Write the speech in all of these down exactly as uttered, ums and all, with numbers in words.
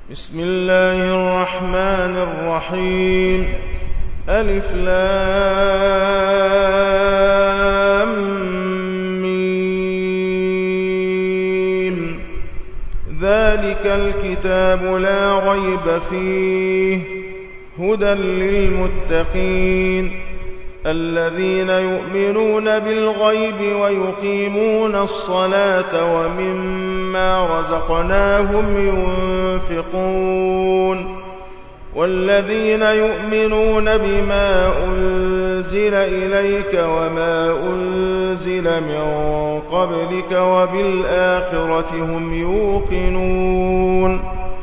بسم الله الرحمن الرحيم. ألف لام ميم. ذلك الكتاب لا ريب فيه هدى للمتقين الذين يؤمنون بالغيب ويقيمون الصلاة ومما رزقناهم ينفقون والذين يؤمنون بما أنزل إليك وما أنزل من قبلك وبالآخرة هم يوقنون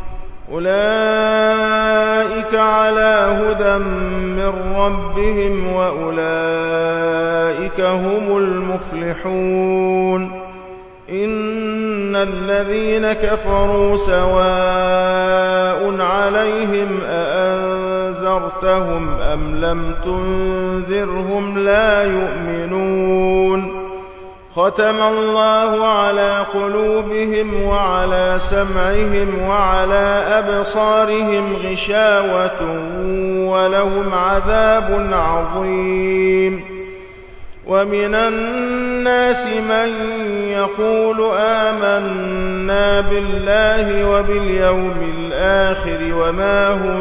أولئك على هدى من ربهم وأولئك هم المفلحون. إن الذين كفروا سواء عليهم أأنذرتهم أم لم تنذرهم لا يؤمنون. ختم الله على قلوبهم وعلى سمعهم وعلى أبصارهم غشاوة ولهم عذاب عظيم. ومن الناس من يقول آمنا بالله وباليوم الآخر وما هم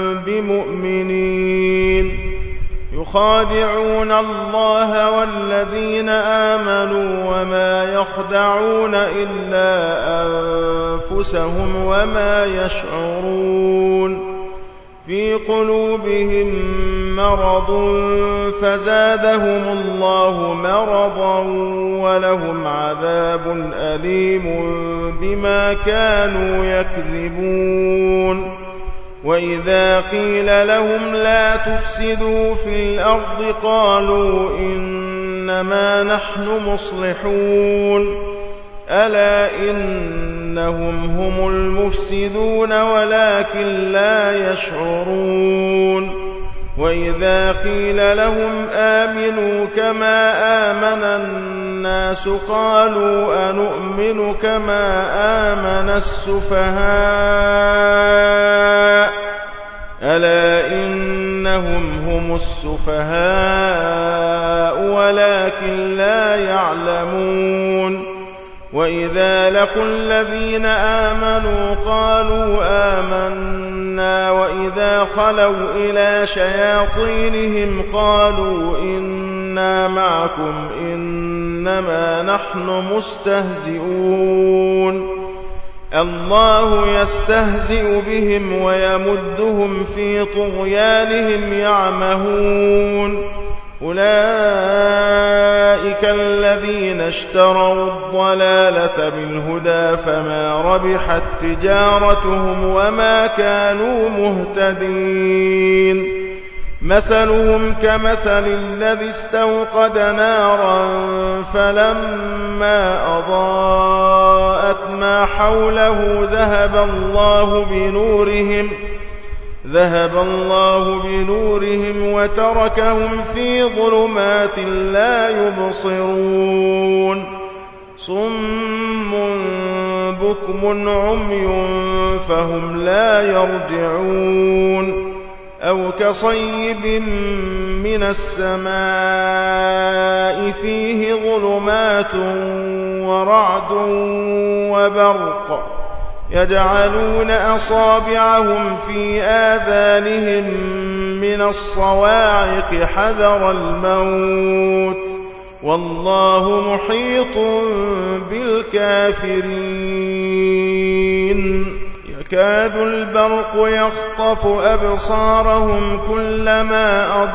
بمؤمنين يخادعون الله والذين آمنوا وما يخدعون إلا أنفسهم وما يشعرون. في قلوبهم مرض فزادهم الله مرضا ولهم عذاب أليم بما كانوا يكذبون. وإذا قيل لهم لا تفسدوا في الأرض قالوا إنما نحن مصلحون ألا إنهم هم المفسدون ولكن لا يشعرون. وإذا قيل لهم آمنوا كما آمن الناس قالوا أنؤمن كما آمن السفهاء ألا إنهم هم السفهاء ولكن لا يعلمون. وإذا لقوا الذين آمنوا قالوا آمنا وإذا خلوا إلى شياطينهم قالوا إنا معكم إنما نحن مستهزئون. الله يستهزئ بهم ويمدهم في طغيانهم يعمهون. أولئك الذين اشتروا الضلالة بالهدى فما ربحت تجارتهم وما كانوا مهتدين. مثلهم كمثل الذي استوقد نارا فلما أضاءت ما حوله ذهب الله بنورهم ذهب الله بنورهم وتركهم في ظلمات لا يبصرون. صم بكم عمي فهم لا يرجعون. أو كصيب من السماء فيه ظلمات ورعد وبرق يجعلون أصابعهم في آذانهم من الصواعق حذر الموت والله محيط بالكافرين. يكاد البرق يخطف أبصارهم كلما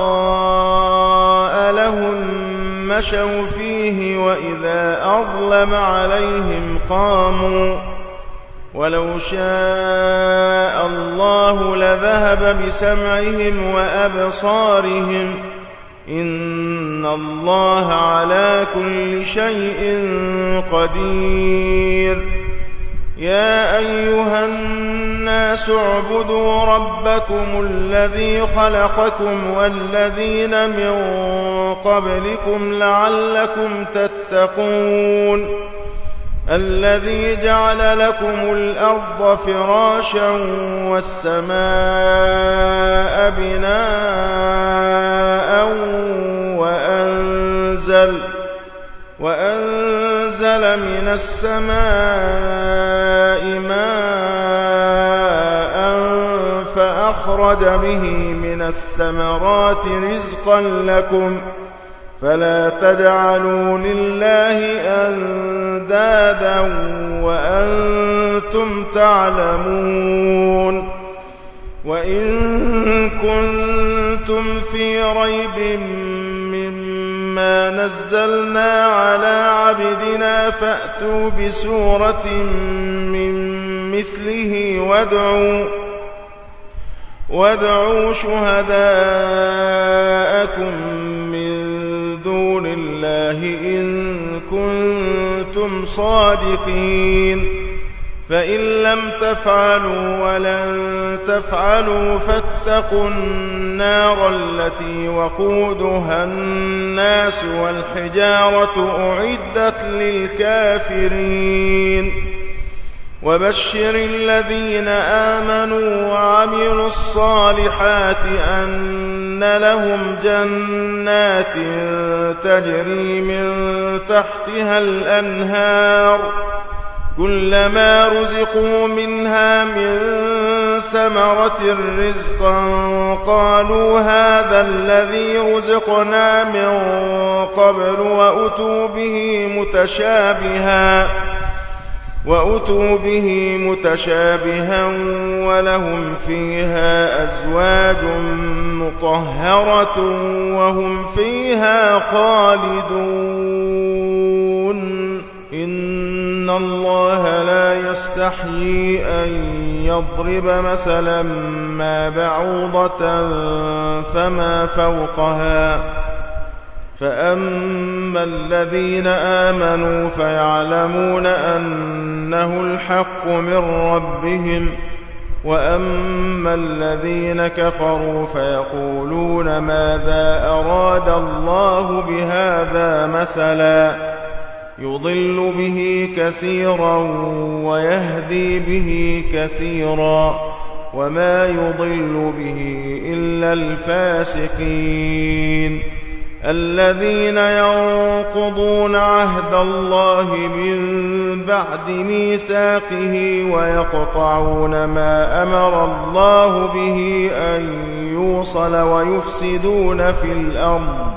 أضاء لهم مشوا فيه وإذا أظلم عليهم قاموا ولو شاء الله لذهب بسمعهم وأبصارهم إن الله على كل شيء قدير. يا أيها الناس اعبدوا ربكم الذي خلقكم والذين من قبلكم لعلكم تتقون. الذي جعل لكم الأرض فراشا والسماء بناء وأنزل, وأنزل من السماء ماء فأخرج به من الثمرات رزقا لكم فلا تجعلوا لله أندادا وأنتم تعلمون. وإن كنتم في ريب مما نزلنا على عبدنا فأتوا بسورة من مثله وادعوا, وادعوا شهداءكم من دون الله إن كنتم صادقين. فإن لم تفعلوا ولن تفعلوا فاتقوا النار التي وقودها الناس والحجارة أعدت للكافرين. وبشر الذين آمنوا وعملوا الصالحات أن لهم جنات تجري من تحتها الأنهار كلما رزقوا منها من ثمرة رزقا قالوا هذا الذي رزقنا من قبل وأتوا به متشابها وأتوا به متشابها ولهم فيها أزواج مطهرة وهم فيها خالدون. إن الله لا يستحيي أن يضرب مثلا ما بعوضة فما فوقها فأما الذين آمنوا فيعلمون أنه الحق من ربهم وأما الذين كفروا فيقولون ماذا أراد الله بهذا مثلا يضل به كثيرا ويهدي به كثيرا وما يضل به إلا الفاسقين الذين ينقضون عهد الله من بعد ميثاقه ويقطعون ما أمر الله به أن يوصل ويفسدون في الأرض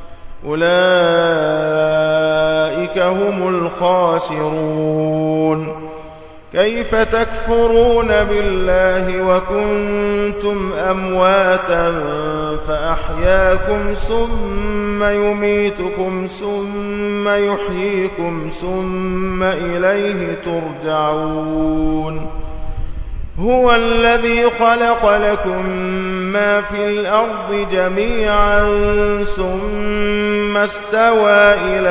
أولئك هم الخاسرون. كيف تكفرون بالله وكنتم أمواتا فأحياكم ثم يميتكم ثم يحييكم ثم إليه ترجعون. هو الذي خلق لكم ما في الأرض جميعا ثم استوى إلى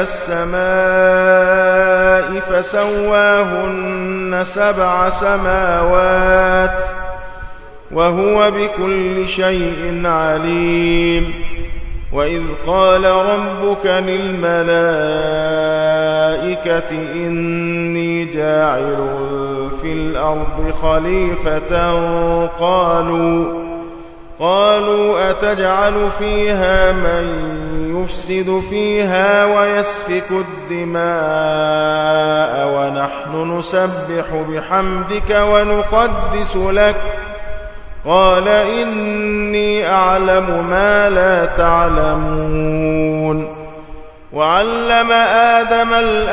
السماء فسواهن سبع سماوات وهو بكل شيء عليم. وإذ قال ربك للملائكة إني جاعل في الأرض خليفة قالوا قالوا أتجعل فيها من يفسد فيها ويسفك الدماء ونحن نسبح بحمدك ونقدس لك قال إني أعلم ما لا تعلمون. وعلم آدم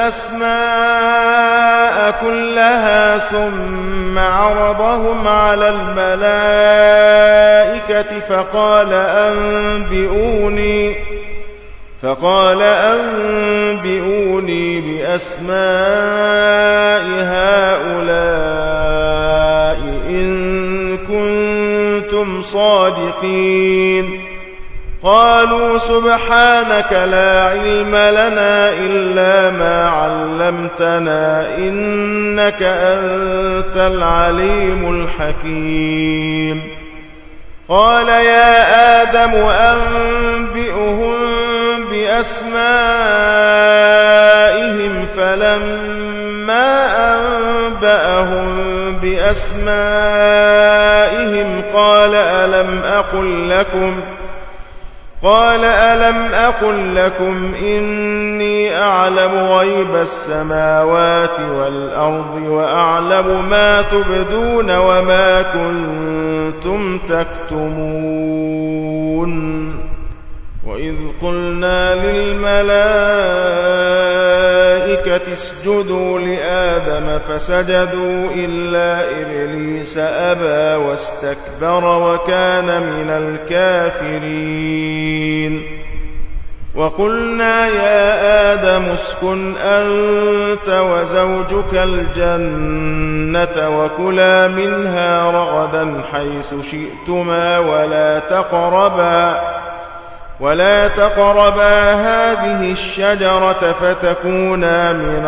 الأسماء كلها ثم عرضهم على الملائكة فقال أنبئوني فقال أنبئوني بأسماء هؤلاء إن كنتم صادقين. قالوا سبحانك لا علم لنا إلا ما علمتنا إنك أنت العليم الحكيم. قال يا آدم أنبئهم بأسمائهم فلما فلما أنبأهم بأسمائهم قال ألم أقل لكم قال ألم أقل لكم إني أعلم غيب السماوات والأرض وأعلم ما تبدون وما كنتم تكتمون وإذ قلنا للملائكة اسجدوا لآدم فسجدوا إلا إبليس أبى واستكبر وكان من الكافرين وقلنا يا آدم اسكن أنت وزوجك الجنة وكلا منها رغدا حيث شئتما ولا تقربا ولا تقربا هذه الشجرة فتكونا من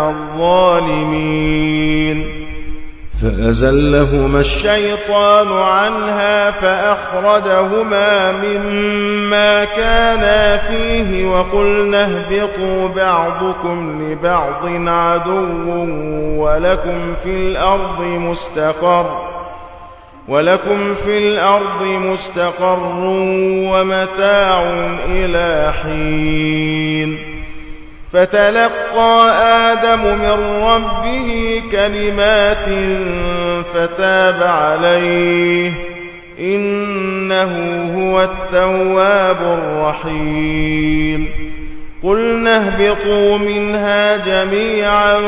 الظالمين فأزلهما الشيطان عنها فأخرجهما مما كانا فيه وقلنا اهبطوا بعضكم لبعض عدو ولكم في الأرض مستقر ولكم في الأرض مستقر ومتاع إلى حين فتلقى آدم من ربه كلمات فتاب عليه إنه هو التواب الرحيم قلنا اهبطوا منها جميعا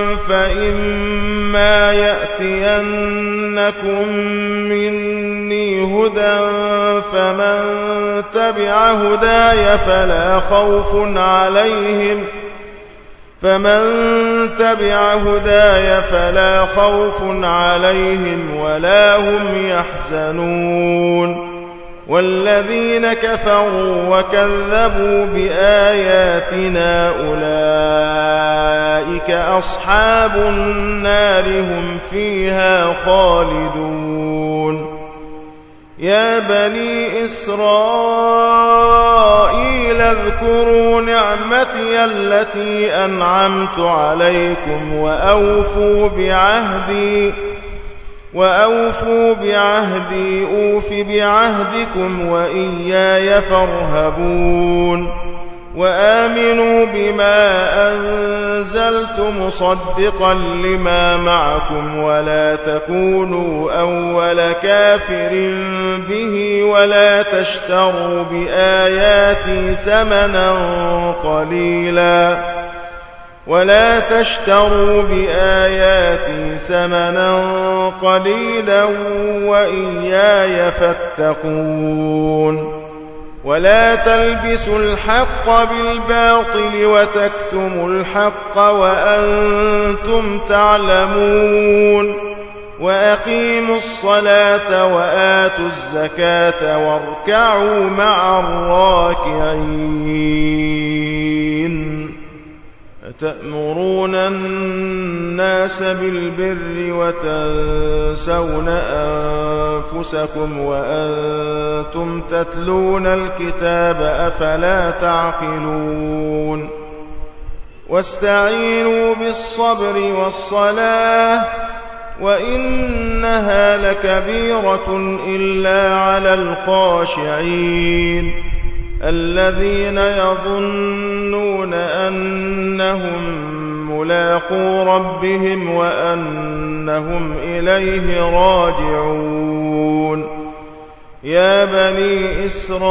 فإما يأتينكم مني هدى فمن تبع هداي فلا خوف عليهم فمن تبع هداي فلا خوف عليهم ولا هم يحزنون والذين كفروا وكذبوا بآياتنا أولئك أصحاب النار هم فيها خالدون يا بني إسرائيل اذكروا نعمتي التي أنعمت عليكم وأوفوا بعهدي وأوفوا بعهدي أوف بعهدكم وإياي فارهبون وآمنوا بما أنزلت مصدقا لما معكم ولا تكونوا أول كافر به ولا تشتروا بآياتي ثمنا قليلا ولا تشتروا بآياتي ثمنا قليلا وإياي فاتقون ولا تلبسوا الحق بالباطل وتكتموا الحق وأنتم تعلمون وأقيموا الصلاة وآتوا الزكاة واركعوا مع الراكعين أتأمرون الناس بالبر وتنسون أنفسكم وأنتم تتلون الكتاب أفلا تعقلون واستعينوا بالصبر والصلاة وإنها لكبيرة إلا على الخاشعين الذين يظنون أنهم ملاقو ربهم وأنهم إليه راجعون يا بني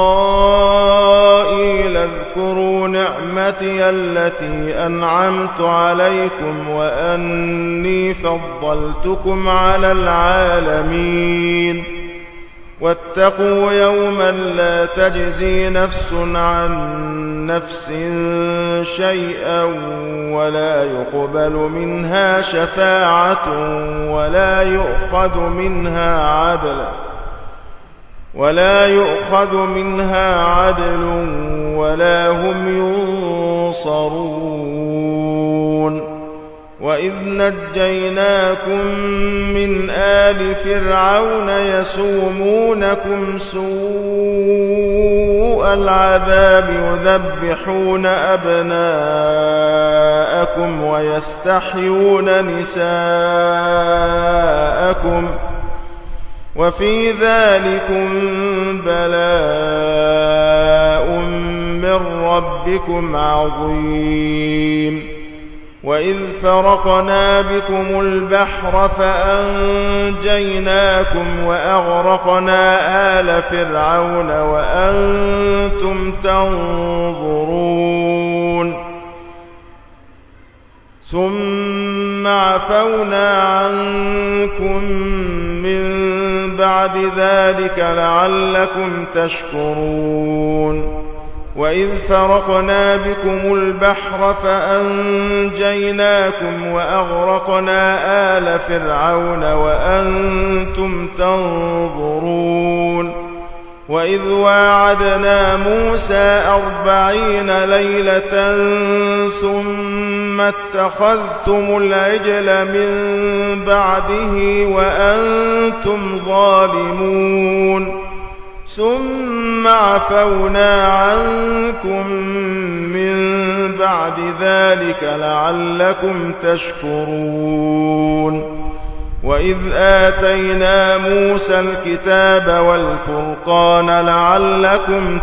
إسرائيل اذكروا نعمتي التي أنعمت عليكم وأني فضلتكم على العالمين واتقوا يوما لا تجزي نفس عن نفس شيئا ولا يقبل منها شفاعة ولا يؤخذ منها عدل ولا يؤخذ منها عدل ولا هم ينصرون وإذ نجيناكم من آل فرعون يسومونكم سوء العذاب يذبحون أبناءكم ويستحيون نساءكم وفي ذلكم بلاء من ربكم عظيم. وإذ فرقنا بكم البحر فأنجيناكم وأغرقنا آل فرعون وأنتم تنظرون ثم عفونا عنكم من بعد ذلك لعلكم تشكرون. وإذ فرقنا بكم البحر فأنجيناكم وأغرقنا آل فرعون وأنتم تنظرون وإذ واعدنا موسى أربعين ليلة ثم اتخذتم العجل من بعده وأنتم ظالمون ثم عفونا عنكم من بعد ذلك لعلكم تشكرون. وإذ آتينا موسى الكتاب والفرقان لعلكم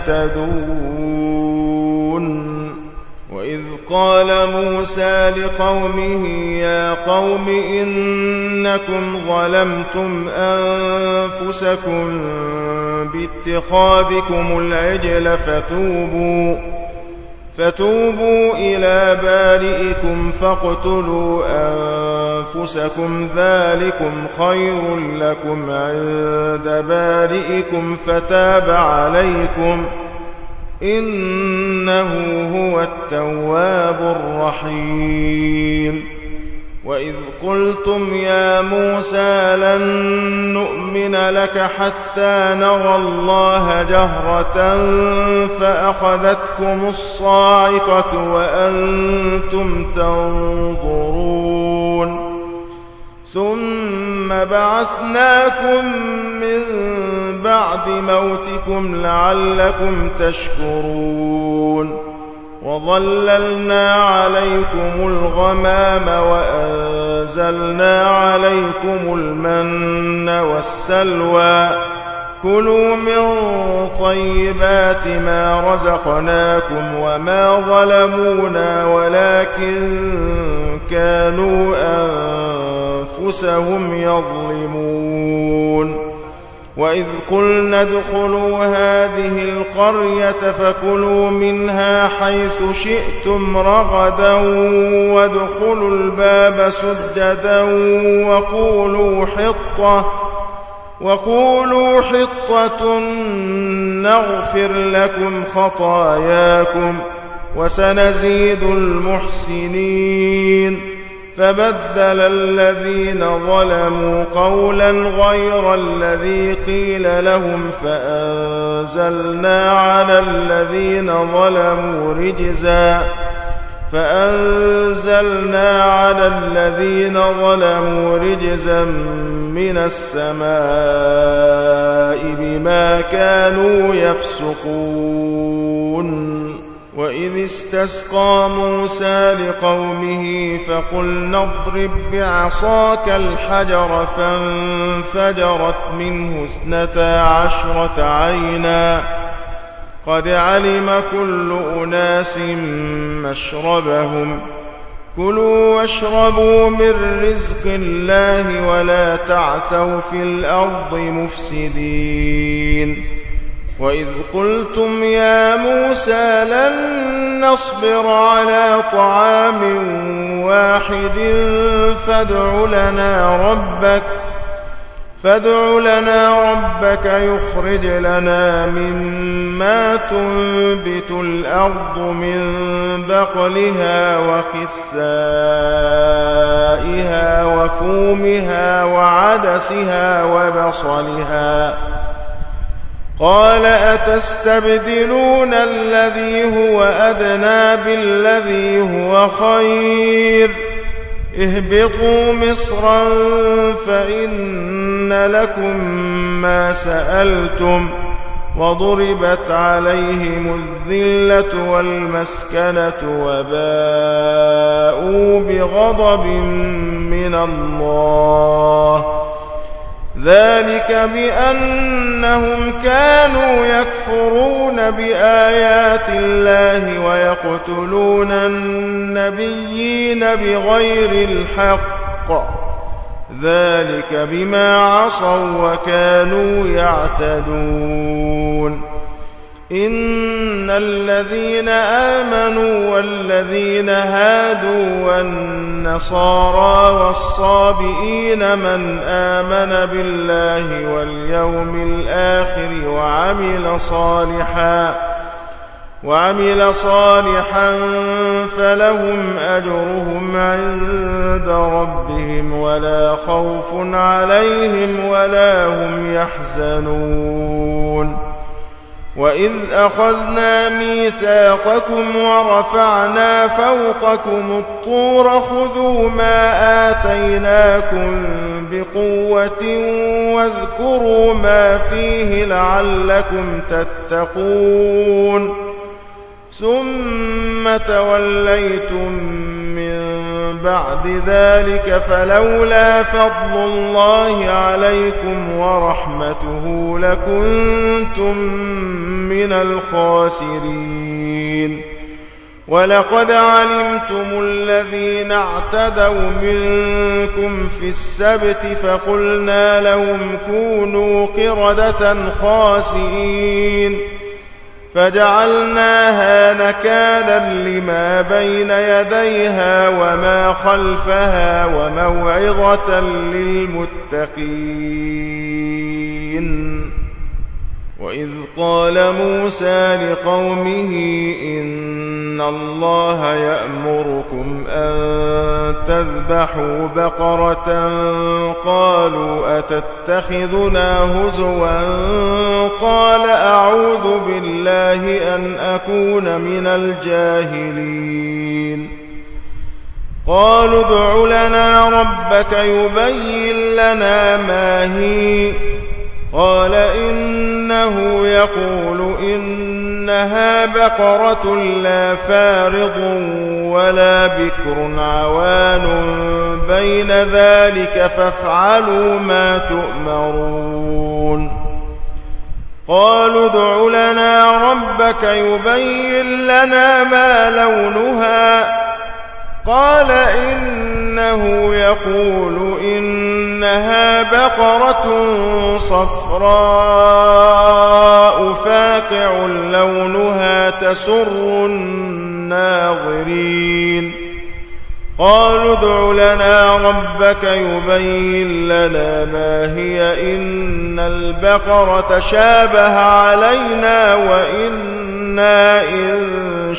تهتدون. وإذ قال موسى لقومه يا قوم إنكم ظلمتم أنفسكم باتخاذكم العجل فتوبوا فتوبوا إلى بارئكم فاقتلوا أنفسكم ذلكم خير لكم عند بارئكم فتاب عليكم إنه هو التواب الرحيم. وإذ قلتم يا موسى لن نؤمن لك حتى نرى الله جهرة فأخذتكم الصاعقة وأنتم تنظرون ثم بعثناكم من بعد موتكم لعلكم تشكرون. وظللنا عليكم الغمام وأنزلنا عليكم المن والسلوى كلوا من طيبات ما رزقناكم وما ظلمونا ولكن كانوا أنفسهم يظلمون. وإذ قلنا ادخلوا هذه القرية فكلوا منها حيث شئتم رغدا وادخلوا الباب سجدا وقولوا حطة وقولوا حطة نغفر لكم خطاياكم وسنزيد المحسنين. فبدل الذين ظلموا قولا غير الذي قيل لهم فأنزلنا على الذين ظلموا رجزا فأنزلنا على الذين ظلموا رجزا من السماء بما كانوا يفسقون. وإذ استسقى موسى لقومه فقلنا اضرب بعصاك الحجر فانفجرت منه اثنتا عشرة عينا قد علم كل أناس مشربهم كلوا واشربوا من رزق الله ولا تعثوا في الأرض مفسدين. وإذ قلتم يا موسى لن نصبر على طعام واحد فادع لنا ربك فادع لنا ربك يخرج لنا مما تنبت الأرض من بقلها وقثائها وفومها وعدسها وبصلها قال أتستبدلون الذي هو أدنى بالذي هو خير اهبطوا مصرا فإن لكم ما سألتم وضربت عليهم الذلة والمسكنة وباءوا بغضب من الله ذلك بأنهم كانوا يكفرون بآيات الله ويقتلون النبيين بغير الحق ذلك بما عصوا وكانوا يعتدون إن الذين آمنوا والذين هادوا والنصارى والصابئين من آمن بالله واليوم الآخر وعمل صالحا وعمل صالحا فلهم أجرهم عند ربهم ولا خوف عليهم ولا هم يحزنون وإذ أخذنا ميثاقكم ورفعنا فوقكم الطور خذوا ما آتيناكم بقوة واذكروا ما فيه لعلكم تتقون ثم توليتم من بعد ذلك فلولا فضل الله عليكم ورحمته لكنتم من الخاسرين ولقد علمتم الذين اعتدوا منكم في السبت فقلنا لهم كونوا قردة خاسئين فجعلناها نكالا لما بين يديها وما خلفها وموعظة للمتقين وإذ قال موسى لقومه إن الله يأمركم أن تذبحوا بقرة قالوا أتتخذنا هزوا قال أعوذ بالله أن أكون من الجاهلين قالوا ادع لنا ربك يبين لنا ما هي قال إنه يقول إنها بقرة لا فارض ولا بكر عوان بين ذلك فافعلوا ما تؤمرون قالوا ادع لنا ربك يبين لنا ما لونها قال إنه يقول إنها بقرة صفراء فاقع لونها تسر الناظرين قالوا ادع لنا ربك يبين لنا ما هي إن البقرة شابه علينا وإنا إن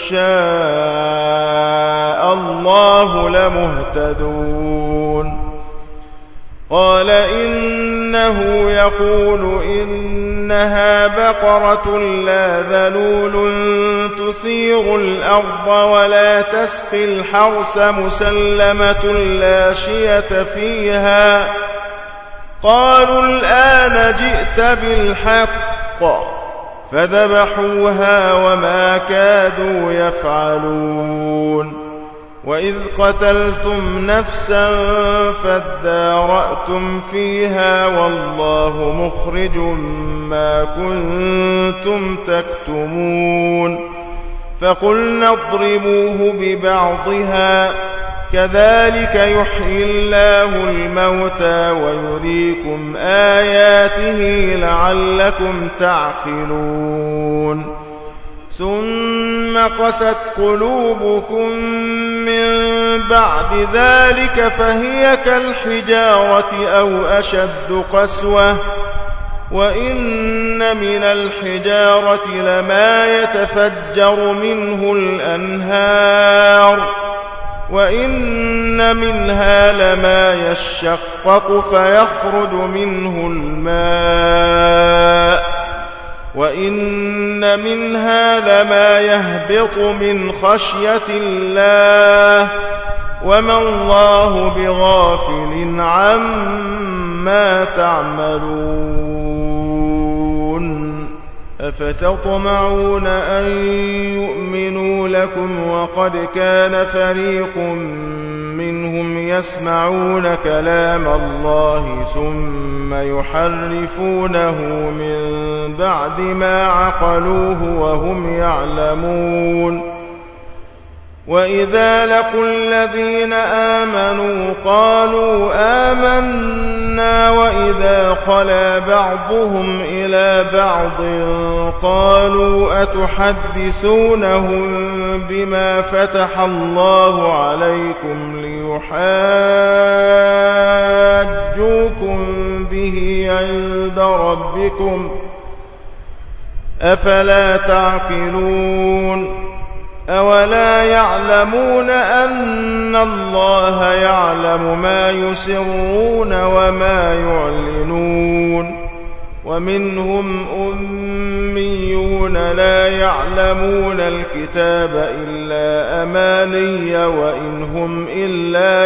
شاء الله لمهتدون قال إنه يقول إنها بقرة لا ذلول تثير الأرض ولا تسقي الحرث مسلمة لا شية فيها قالوا الآن جئت بالحق فذبحوها وما كادوا يفعلون وإذ قتلتم نفسا فادارأتم فيها والله مخرج ما كنتم تكتمون فقلنا اضربوه ببعضها كذلك يحيي الله الموتى ويريكم آياته لعلكم تعقلون ثم قست قلوبكم من بعد ذلك فهي كالحجارة أو أشد قسوة وإن من الحجارة لما يتفجر منه الأنهار وإن منها لما يشقق فيخرج منه الماء وإن منها لما يهبط من خشية الله وما الله بغافل عما تعملون أفتطمعون أن يؤمنوا لكم وقد كان فريق منهم يسمعون كلام الله ثم يحرفونه من بعد ما عقلوه وهم يعلمون وإذا لقوا الذين آمنوا قالوا آمنا وإذا خلا بعضهم إلى بعض قالوا أتحدثونهم بما فتح الله عليكم ليحاجوكم به عند ربكم أفلا تعقلون أولا يعلمون أن الله يعلم ما يسرون وما يعلنون ومنهم أميون لا يعلمون الكتاب إلا أماني وإن هم إلا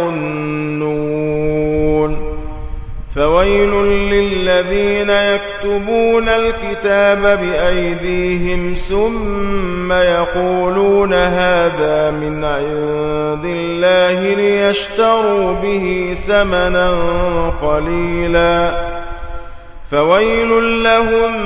يظنون فويل للذين يكتبون الكتاب بأيديهم ثم يقولون هذا من عند الله ليشتروا به ثمنا قليلا فويل لهم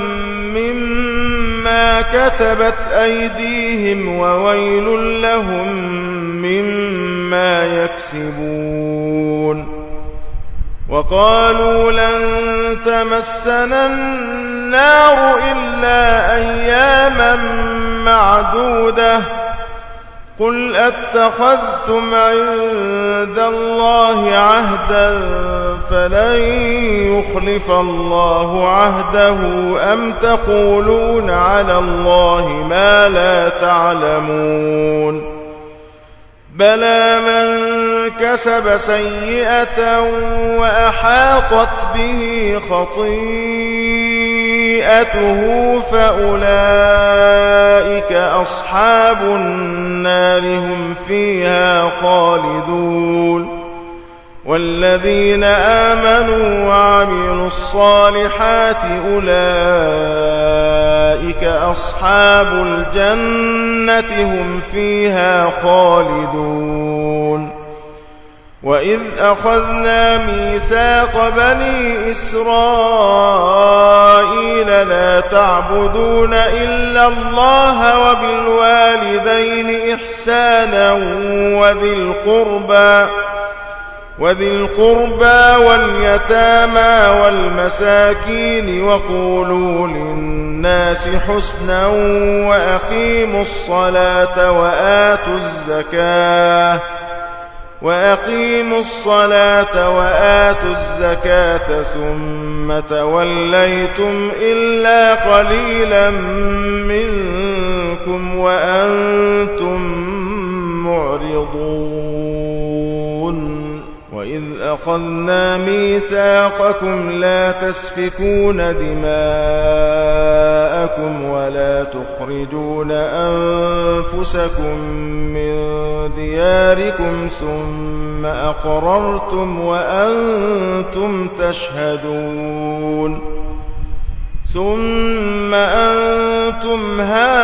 مما كتبت أيديهم وويل لهم مما يكسبون وقالوا لن تمسنا النار إلا أياما معدودة قل أتخذتم عند الله عهدا فلن يخلف الله عهده أم تقولون على الله ما لا تعلمون بلى من كسب سيئة وأحاطت به خطيئته فأولئك أصحاب النار هم فيها خالدون والذين آمنوا وعملوا الصالحات أولئك أصحاب الجنة هم فيها خالدون وإذ أخذنا ميثاق بني إسرائيل لا تعبدون إلا الله وبالوالدين إحسانا وذي القربى وذي القربى واليتامى والمساكين وقولوا للناس حسنا وأقيموا الصلاة وآتوا الزكاة وأقيموا الصلاة وآتوا الزكاة ثم توليتم إلا قليلا منكم وأنتم معرضون وإذ أخذنا ميثاقكم لا تسفكون دماءكم ولا تخرجون أنفسكم من دياركم ثم أقررتم وأنتم تشهدون ثم أنتم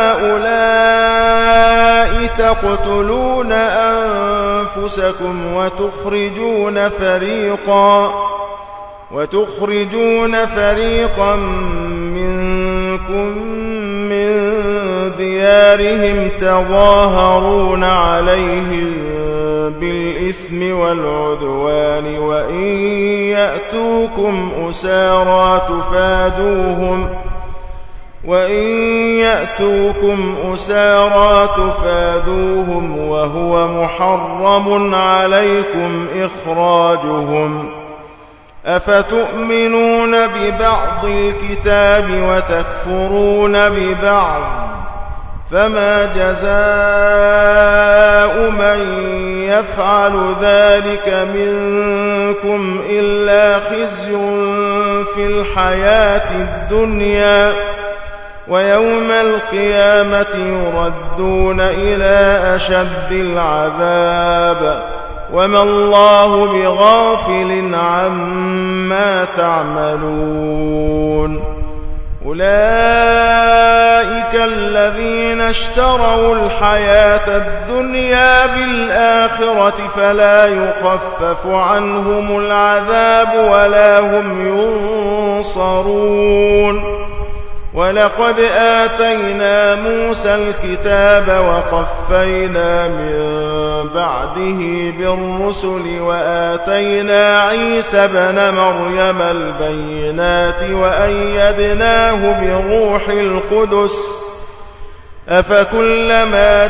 هؤلاء تقتلون أنفسكم وتخرجون فريقا وتخرجون فريقا منكم من ديارهم تظاهرون عليهم بالإثم والعدوان وإن يأتوكم أسارى تفادوهم وإن يأتوكم أسارى تفادوهم وهو محرم عليكم إخراجهم أفتؤمنون ببعض الكتاب وتكفرون ببعض فما جزاء من يفعل ذلك منكم إلا خزي في الحياة الدنيا ويوم القيامة يردون إلى أشد العذاب وما الله بغافل عما تعملون أولئك الذين اشتروا الحياة الدنيا بالآخرة فلا يخفف عنهم العذاب ولا هم ينصرون ولقد آتينا موسى الكتاب وقفينا من بعده بالرسل وآتينا عيسى ابن مريم البينات وأيدناه بروح القدس أفكلما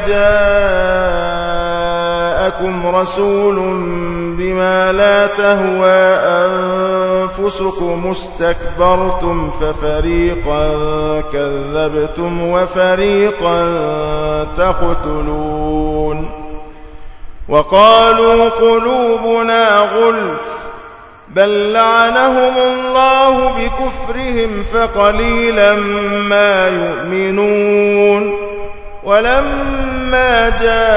جاءكم رسول بما لا تهوى أنفسكم استكبرتم ففريقا كذبتم وفريقا تقتلون وقالوا قلوبنا غلف بل لعنهم الله بكفرهم فقليلا ما يؤمنون ولما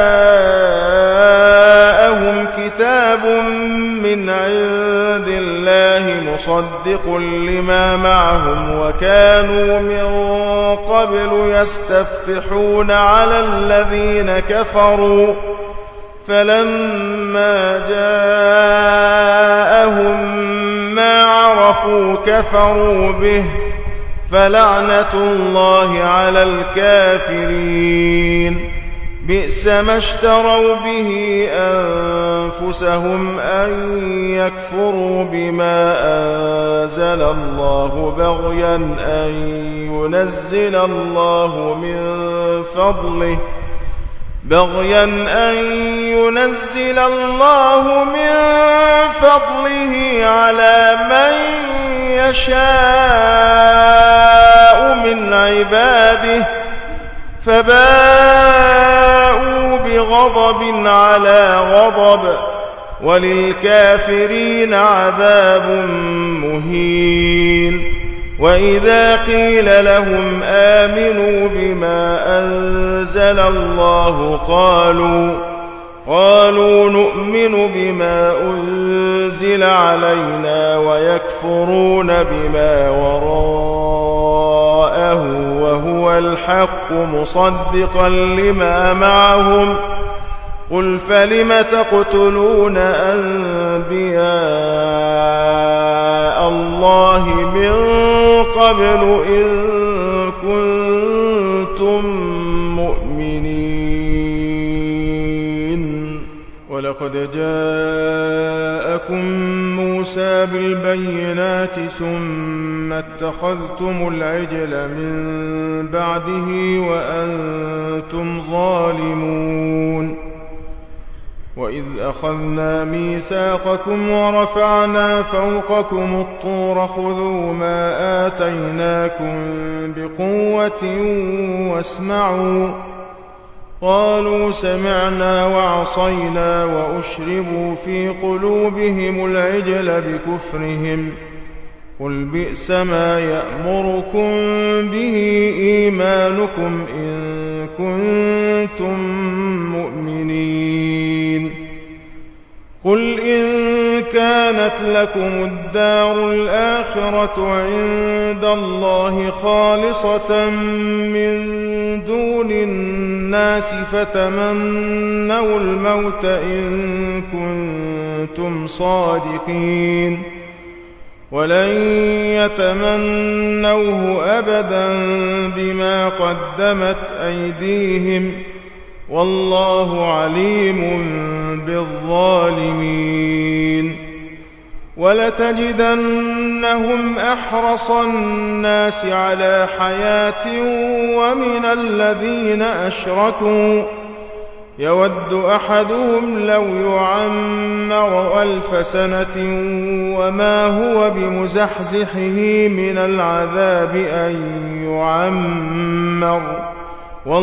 جاءهم كتاب من عند الله مصدق لما معهم وكانوا من قبل يستفتحون على الذين كفروا فلما جاءهم ما عرفوا كفروا به فلعنة الله على الكافرين بئس ما اشتروا به أنفسهم أن يكفروا بما أنزل الله بغيا أن ينزل الله من فضله بغيا أن ينزل الله من فضله على من يشاء من عباده فباءوا بغضب على غضب وللكافرين عذاب مهين وإذا قيل لهم آمنوا بما أنزل الله قالوا قالوا نؤمن بما أنزل علينا ويكفرون بما وراءه وهو الحق مصدقا لما معهم قل فلم تقتلون أنبياء الله من قبل إن كنتم مؤمنين ولقد جاءكم موسى بالبينات ثم اتخذتم العجل من بعده وأنتم ظالمون وإذ أخذنا ميثاقكم ورفعنا فوقكم الطور خذوا ما آتيناكم بقوة واسمعوا قالوا سمعنا وعصينا وأشربوا في قلوبهم العجل بكفرهم قل بئس ما يأمركم به إيمانكم إن كنتم مؤمنين قل إن كانت لكم الدار الآخرة عند الله خالصة من دون الناس فتمنوا الموت إن كنتم صادقين ولن يتمنوه أبدا بما قدمت أيديهم والله عليم بالظالمين ولتجدنهم أحرص الناس على حياة ومن الذين أشركوا يود أحدهم لو يعمر ألف سنة وما هو بمزحزحه من العذاب أن يعمر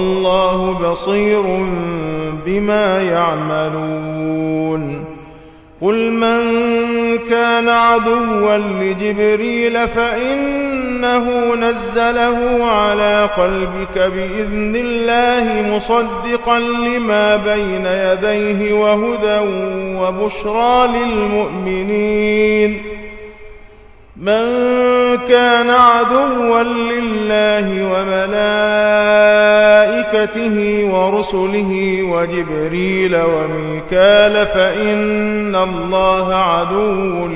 والله بصير بما يعملون قل من كان عدوا لجبريل فإنه نزله على قلبك بإذن الله مصدقا لما بين يديه وهدى وبشرى للمؤمنين من كان عدوا لله وملائكته ورسله وجبريل وميكال فإن الله عدو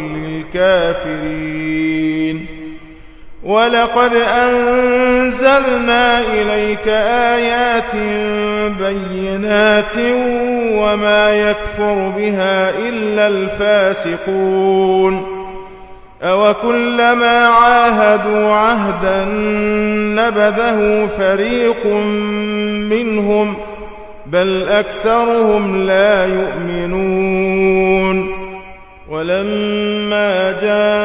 للكافرين ولقد أنزلنا إليك آيات بينات وما يكفر بها إلا الفاسقون أوكلما عاهدوا عهدا نبذه فريق منهم بل أكثرهم لا يؤمنون ولما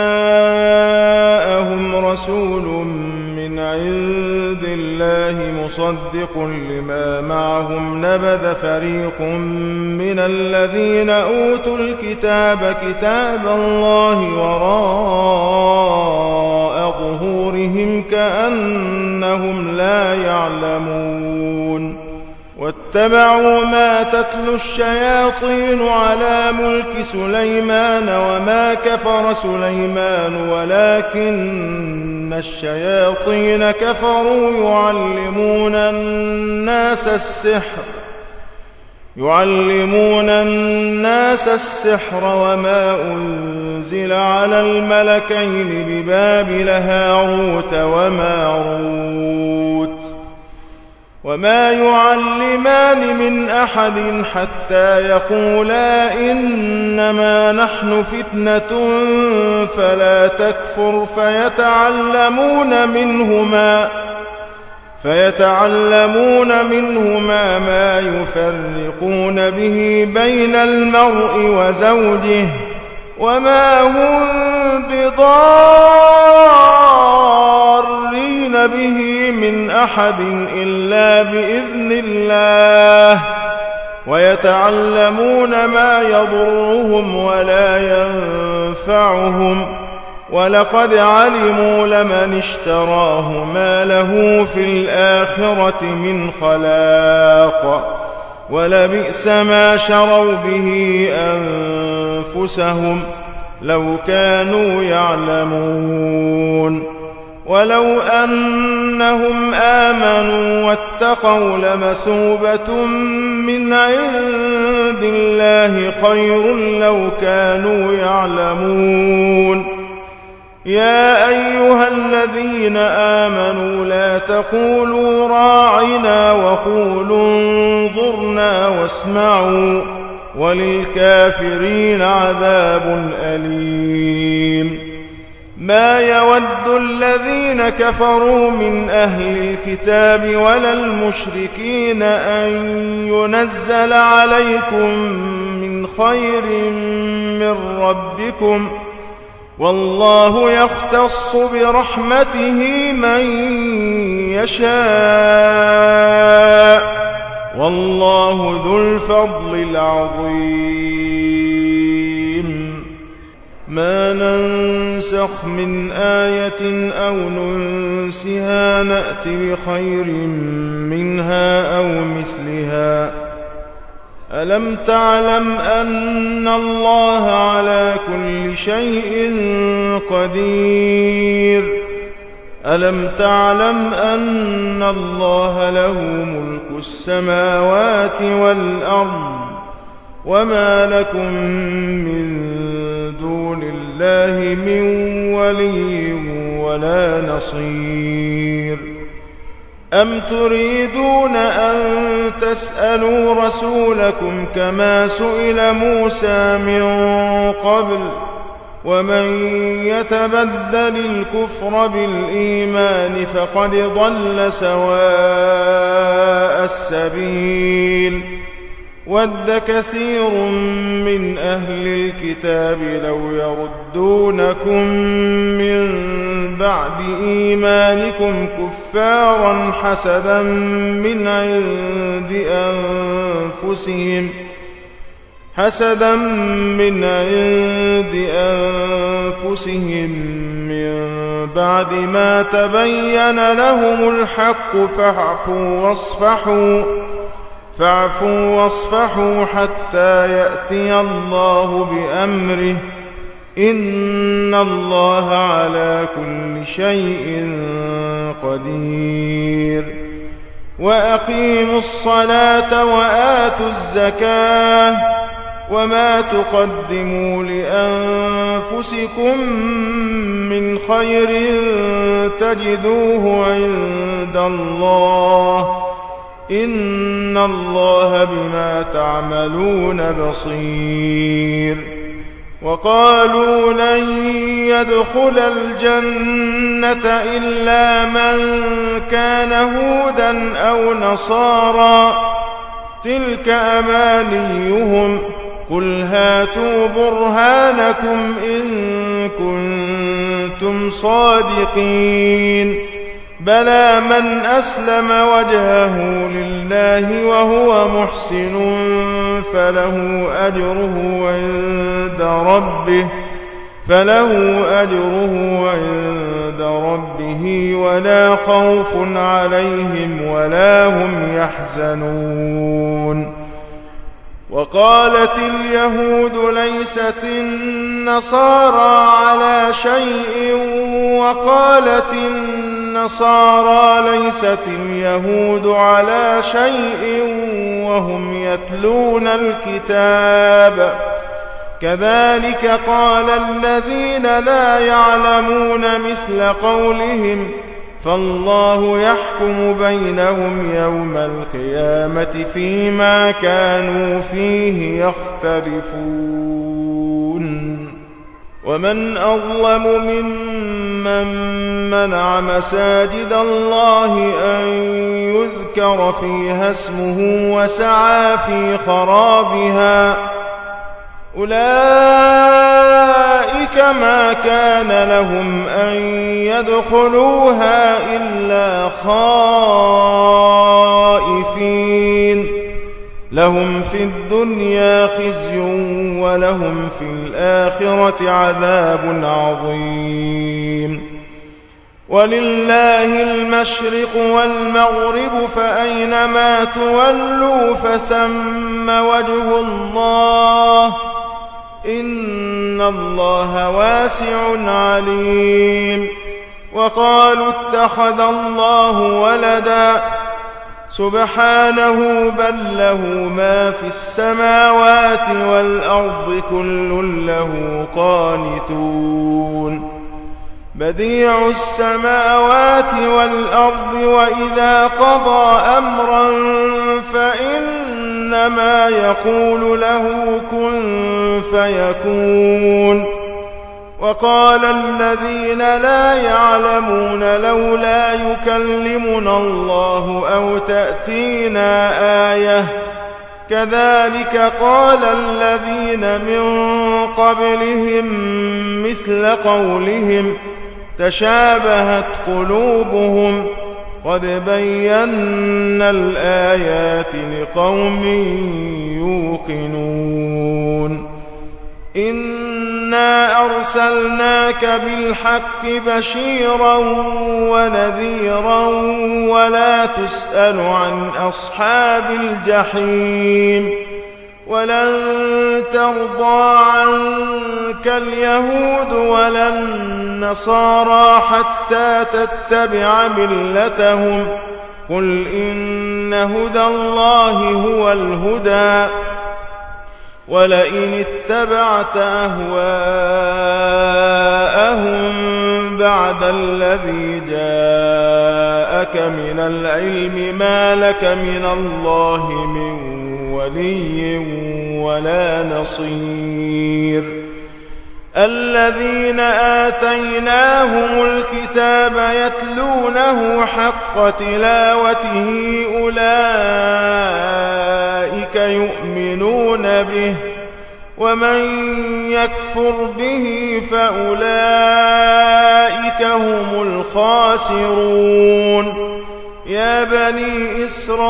جاءهم رسول من عند الله مصدق لما معهم نبذ فريق من الذين أوتوا الكتاب كتاب الله وراء ظهورهم كأنهم لا يعلمون واتبعوا ما تتلو الشياطين على ملك سليمان وما كفر سليمان ولكن الشياطين كفروا يعلمون الناس السحر يعلمون الناس السحر وما أنزل على الملكين ببابل هاروت وماروت وما يعلمان من أحد حتى يقولا إنما نحن فتنة فلا تكفر فيتعلمون منهما فيتعلمون منهما ما يفرقون به بين المرء وزوجه وما هم بضارين به من أحد إلا بإذن الله ويتعلمون ما يضرهم ولا ينفعهم ولقد علموا لمن اشتراه ما له في الآخرة من خلاق ولبئس ما شروا به أنفسهم لو كانوا يعلمون ولو أنهم آمنوا واتقوا لمثوبة من عند الله خير لو كانوا يعلمون يا أيها الذين آمنوا لا تقولوا راعنا وقولوا انظرنا واسمعوا وللكافرين عذاب أليم ما يود الذين كفروا من أهل الكتاب ولا المشركين أن ينزل عليكم من خير من ربكم والله يختص برحمته من يشاء والله ذو الفضل العظيم ما ننسخ من آية أو ننسها نأت بخير منها أو مثلها ألم تعلم أن الله على كل شيء قدير ألم تعلم أن الله له ملك السماوات والأرض وما لكم من دون الله من ولي ولا نصير أم تريدون أن تسألوا رسولكم كما سئل موسى من قبل ومن يتبدل الكفر بالإيمان فقد ضل سواء السبيل ود كثير من أهل الكتاب لو يردونكم من بعد إيمانكم كفارا حسدا من عند أنفسهم حسدا من عند أنفسهم من بعد ما تبين لهم الحق فاعفوا واصفحوا فاعفوا واصفحوا حتى يأتي الله بأمره إن الله على كل شيء قدير وأقيموا الصلاة وآتوا الزكاة وما تقدموا لأنفسكم من خير تجدوه عند الله إن الله بما تعملون بصير وقالوا لن يدخل الجنة إلا من كان هودا أو نصارى تلك أمانيهم قل هاتوا برهانكم إن كنتم صادقين بلى من أسلم وجهه لله وهو محسن فله أجره عند ربه فله أجره عند ربه ولا خوف عليهم ولا هم يحزنون وقالت اليهود ليست النصارى على شيء وقالت النصارى ليست اليهود على شيء وهم يتلون الكتاب كذلك قال الذين لا يعلمون مثل قولهم فالله يحكم بينهم يوم القيامة فيما كانوا فيه يختلفون ومن أظلم ممن منع مساجد الله أن يذكر فيها اسمه وسعى في خرابها أولئك ما كان لهم أن يدخلوها إلا خائفين لهم في الدنيا خزي ولهم في الآخرة عذاب عظيم ولله المشرق والمغرب فأينما تولوا فثم وجه الله إن الله واسع عليم وقالوا اتخذ الله ولدا سبحانه بل له ما في السماوات والأرض كل له قانتون بديع السماوات والأرض وإذا قضى أمرا فإنما يقول له كن فيكون وقال الذين لا يعلمون لولا يكلمنا الله أو تأتينا آية كذلك قال الذين من قبلهم مثل قولهم تشابهت قلوبهم قد بينا الآيات لقوم يوقنون إنا أرسلناك بالحق بشيرا ونذيرا ولا تسأل عن أصحاب الجحيم ولن ترضى عنك اليهود ولا النصارى حتى تتبع ملتهم قل إن هدى الله هو الهدى ولئن اتبعت أهواءهم بعد الذي جاءك من العلم ما لك من الله من ولي ولا نصير الذين آتيناهم الكتاب يتلونه حق تلاوته أولئك يؤمنون به ومن يكفر به فأولئك هم الخاسرون يا بني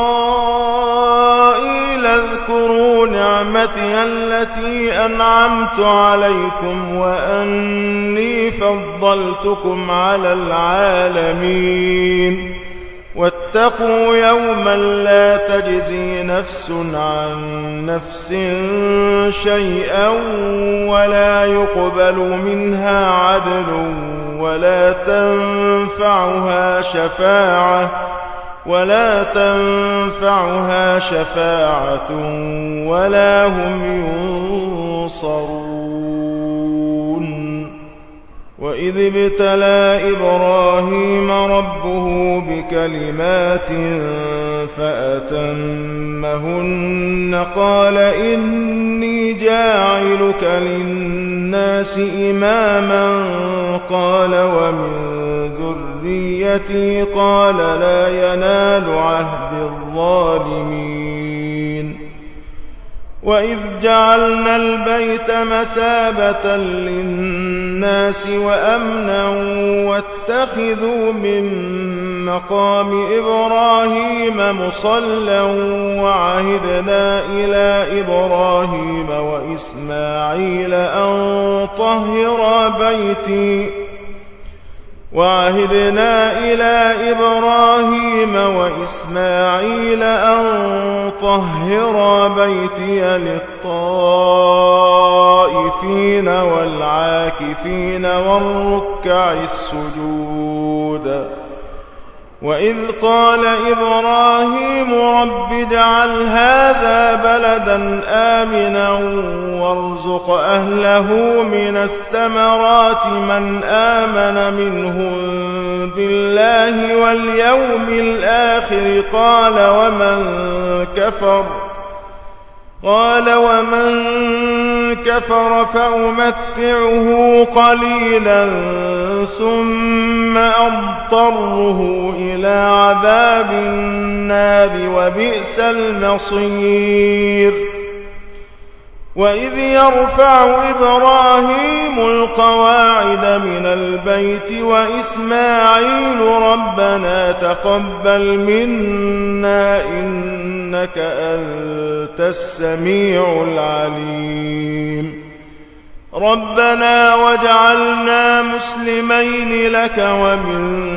إسرائيل اذكروا نعمتي التي أنعمت عليكم وأني فضلتكم على العالمين واتقوا يوما لا تجزي نفس عن نفس شيئا ولا يقبل منها عدل ولا تنفعها شفاعة ولا تنفعها شفاعة ولا هم ينصرون. وإذ ابتلى إبراهيم ربه بكلمات فأتمهن قال إني جاعلك للناس إماما قال ومن ذريتي قال لا ينال عهد الظالمين. وإذ جعلنا البيت مثابة للناس وأمنا واتخذوا من مقام إبراهيم مصلى وعهدنا إلى إبراهيم وإسماعيل أن طهرا بيتي وعهدنا إلى إبراهيم وإسماعيل أن طهرا بيتي للطائفين والعاكفين والركع السجود. وإذ قال إبراهيم رب اجعل هذا بلدا آمنا وارزق أهله من الثمرات من آمن منهم بالله واليوم الآخر قال ومن كفر قال ومن كفر فأمتعه قليلا ثم أضطره إلى عذاب النار وبئس المصير. وإذ يرفع إبراهيم القواعد من البيت وإسماعيل ربنا تقبل منا إنك أنت السميع العليم. ربنا واجعلنا مسلمين لك ومن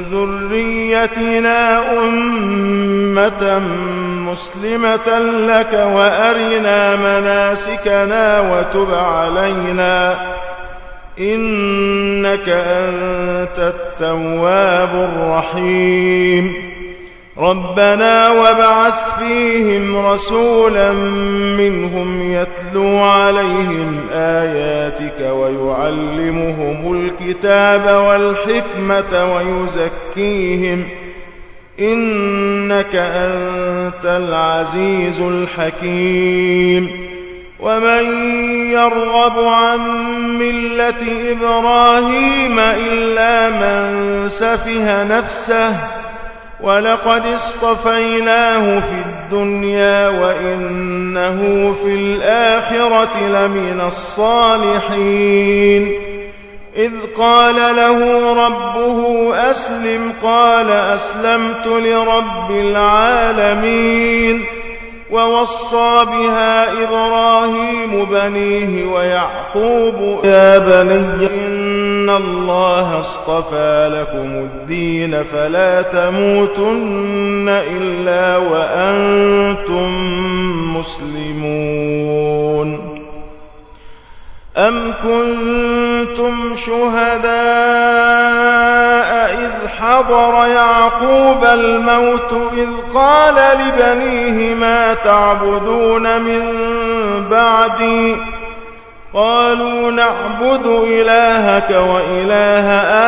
ذريتنا أمة مسلمة لك وأرنا مناسكنا وتب علينا إنك أنت التواب الرحيم. ربنا وابعث فيهم رسولا منهم يتلو عليهم آياتك ويعلمهم الكتاب والحكمة ويزكيهم إنك أنت العزيز الحكيم. ومن يرغب عن ملة إبراهيم إلا من سفه نفسه ولقد اصطفيناه في الدنيا وإنه في الآخرة لمن الصالحين. إذ قال له ربه أسلم قال أسلمت لرب العالمين. ووصى بها إبراهيم بنيه ويعقوب يا بني إن الله اصطفى لكم الدين فلا تموتن إلا وأنتم مسلمون. أم كنتم شهداء إذ حضر يعقوب الموت إذ قال لبنيه ما تعبدون من بعدي قالوا نعبد إلهك وإله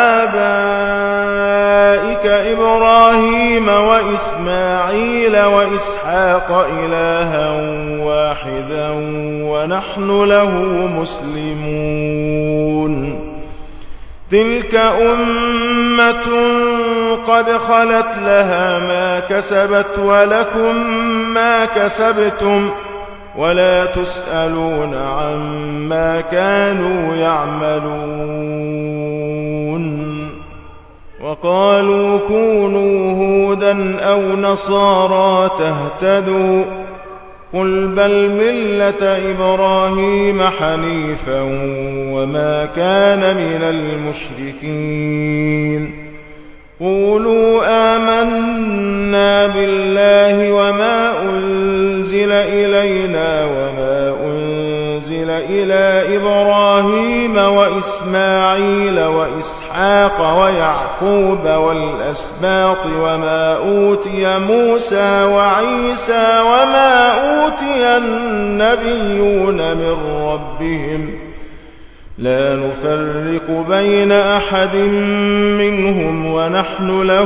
آبائك إبراهيم وإسماعيل وإسحاق إلها واحدا ونحن له مسلمون. تلك أمة قد خلت لها ما كسبت ولكم ما كسبتم ولا تسألون عما كانوا يعملون. وقالوا كونوا هودا أو نصارى تهتدوا قل بل ملة إبراهيم حنيفا وما كان من المشركين قولوا آمنا بالله وما أنزل إلينا وما أنزل إلى إبراهيم وإسماعيل وإسحاق ويعقوب والأسباط وما أوتي موسى وعيسى وما أوتي النبيون من ربهم لا نفرق بين أحد منهم ونحن له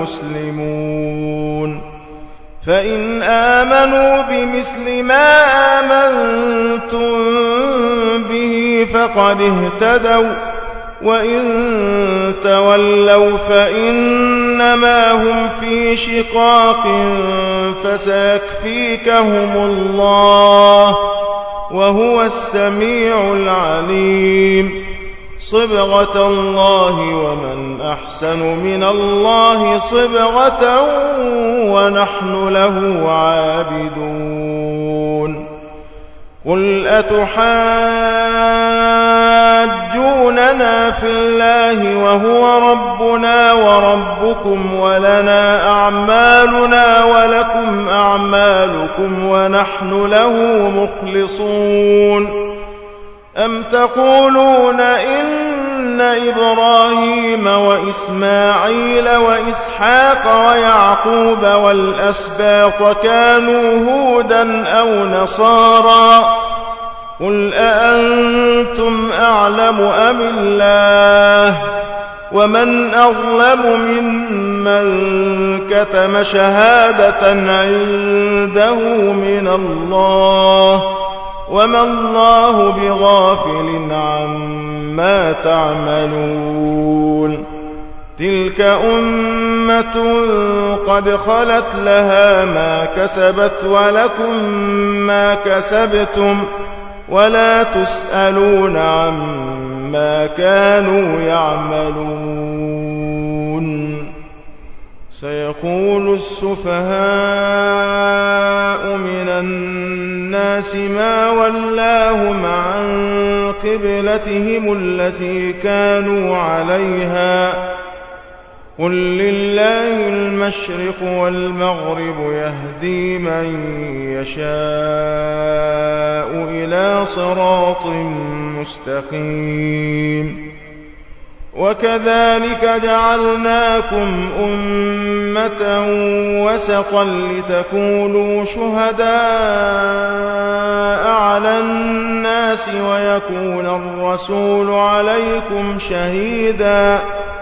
مسلمون فإن آمنوا بمثل ما آمنتم به فقد اهتدوا وإن تولوا فإنما هم في شقاق فسيكفيكهم الله وهو السميع العليم صبغة الله ومن أحسن من الله صبغة ونحن له عابدون قل أتحاجوننا في الله وهو ربنا وربكم ولنا أعمالنا ولكم أعمالكم ونحن له مخلصون أم تقولون إن إبراهيم وإسماعيل وإسحاق ويعقوب والأسباط كانوا هودا أو نصارى قل أأنتم أعلم أم الله ومن أظلم ممن كتم شهادة عنده من الله وما الله بغافل عما تعملون تلك أمة قد خلت لها ما كسبت ولكم ما كسبتم ولا تسألون عما كانوا يعملون سيقول السفهاء من الناس ما ولاهم عن قبلتهم التي كانوا عليها قل لله المشرق والمغرب يهدي من يشاء إلى صراط مستقيم وكذلك جعلناكم أمة وسطا لتكونوا شهداء على الناس ويكون الرسول عليكم شهيدا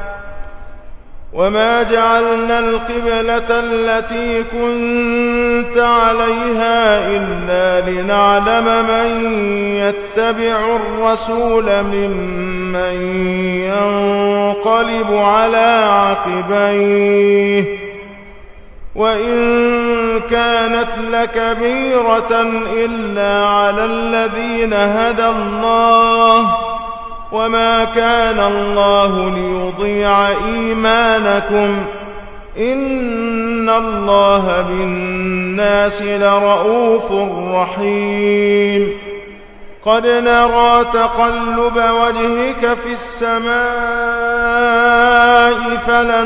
وما جعلنا القبلة التي كنت عليها إلا لنعلم من يتبع الرسول ممن ينقلب على عقبيه وإن كانت لكبيرة إلا على الذين هدى الله وما كان الله ليضيع إيمانكم إن الله بالناس لرؤوف رحيم قد نرى تقلب وجهك في السماء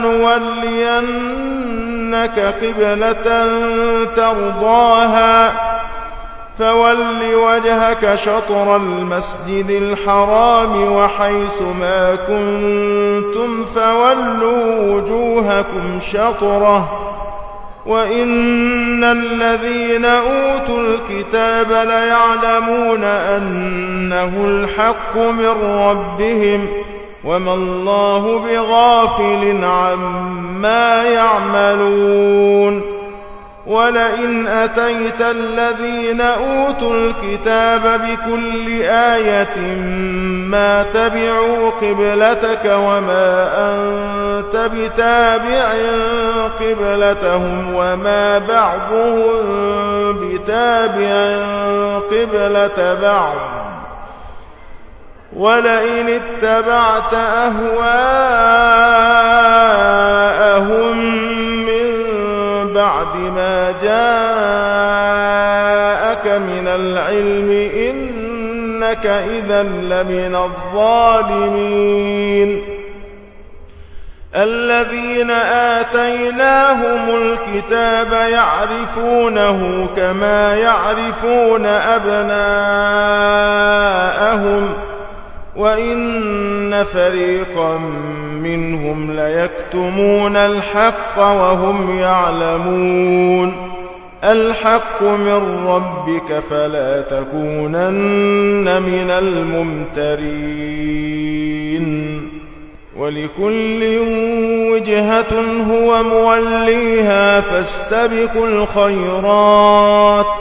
فلنولينك قبلة ترضاها فول وجهك شطر المسجد الحرام وحيث ما كنتم فولوا وجوهكم شطره وإن الذين أوتوا الكتاب ليعلمون أنه الحق من ربهم وما الله بغافل عما يعملون ولئن أتيت الذين أوتوا الكتاب بكل آية ما تبعوا قبلتك وما أنت بتابع قبلتهم وما بعضهم بتابع قبلة بعض ولئن اتبعت أهواءهم بعد ما جاءك من العلم إنك إذا لمن الظالمين. الذين آتيناهم الكتاب يعرفونه كما يعرفون أبناءهم وإن فريقا منهم ليكتمون الحق وهم يعلمون. الحق من ربك فلا تكونن من الممترين. ولكل وجهة هو موليها فاستبقوا الخيرات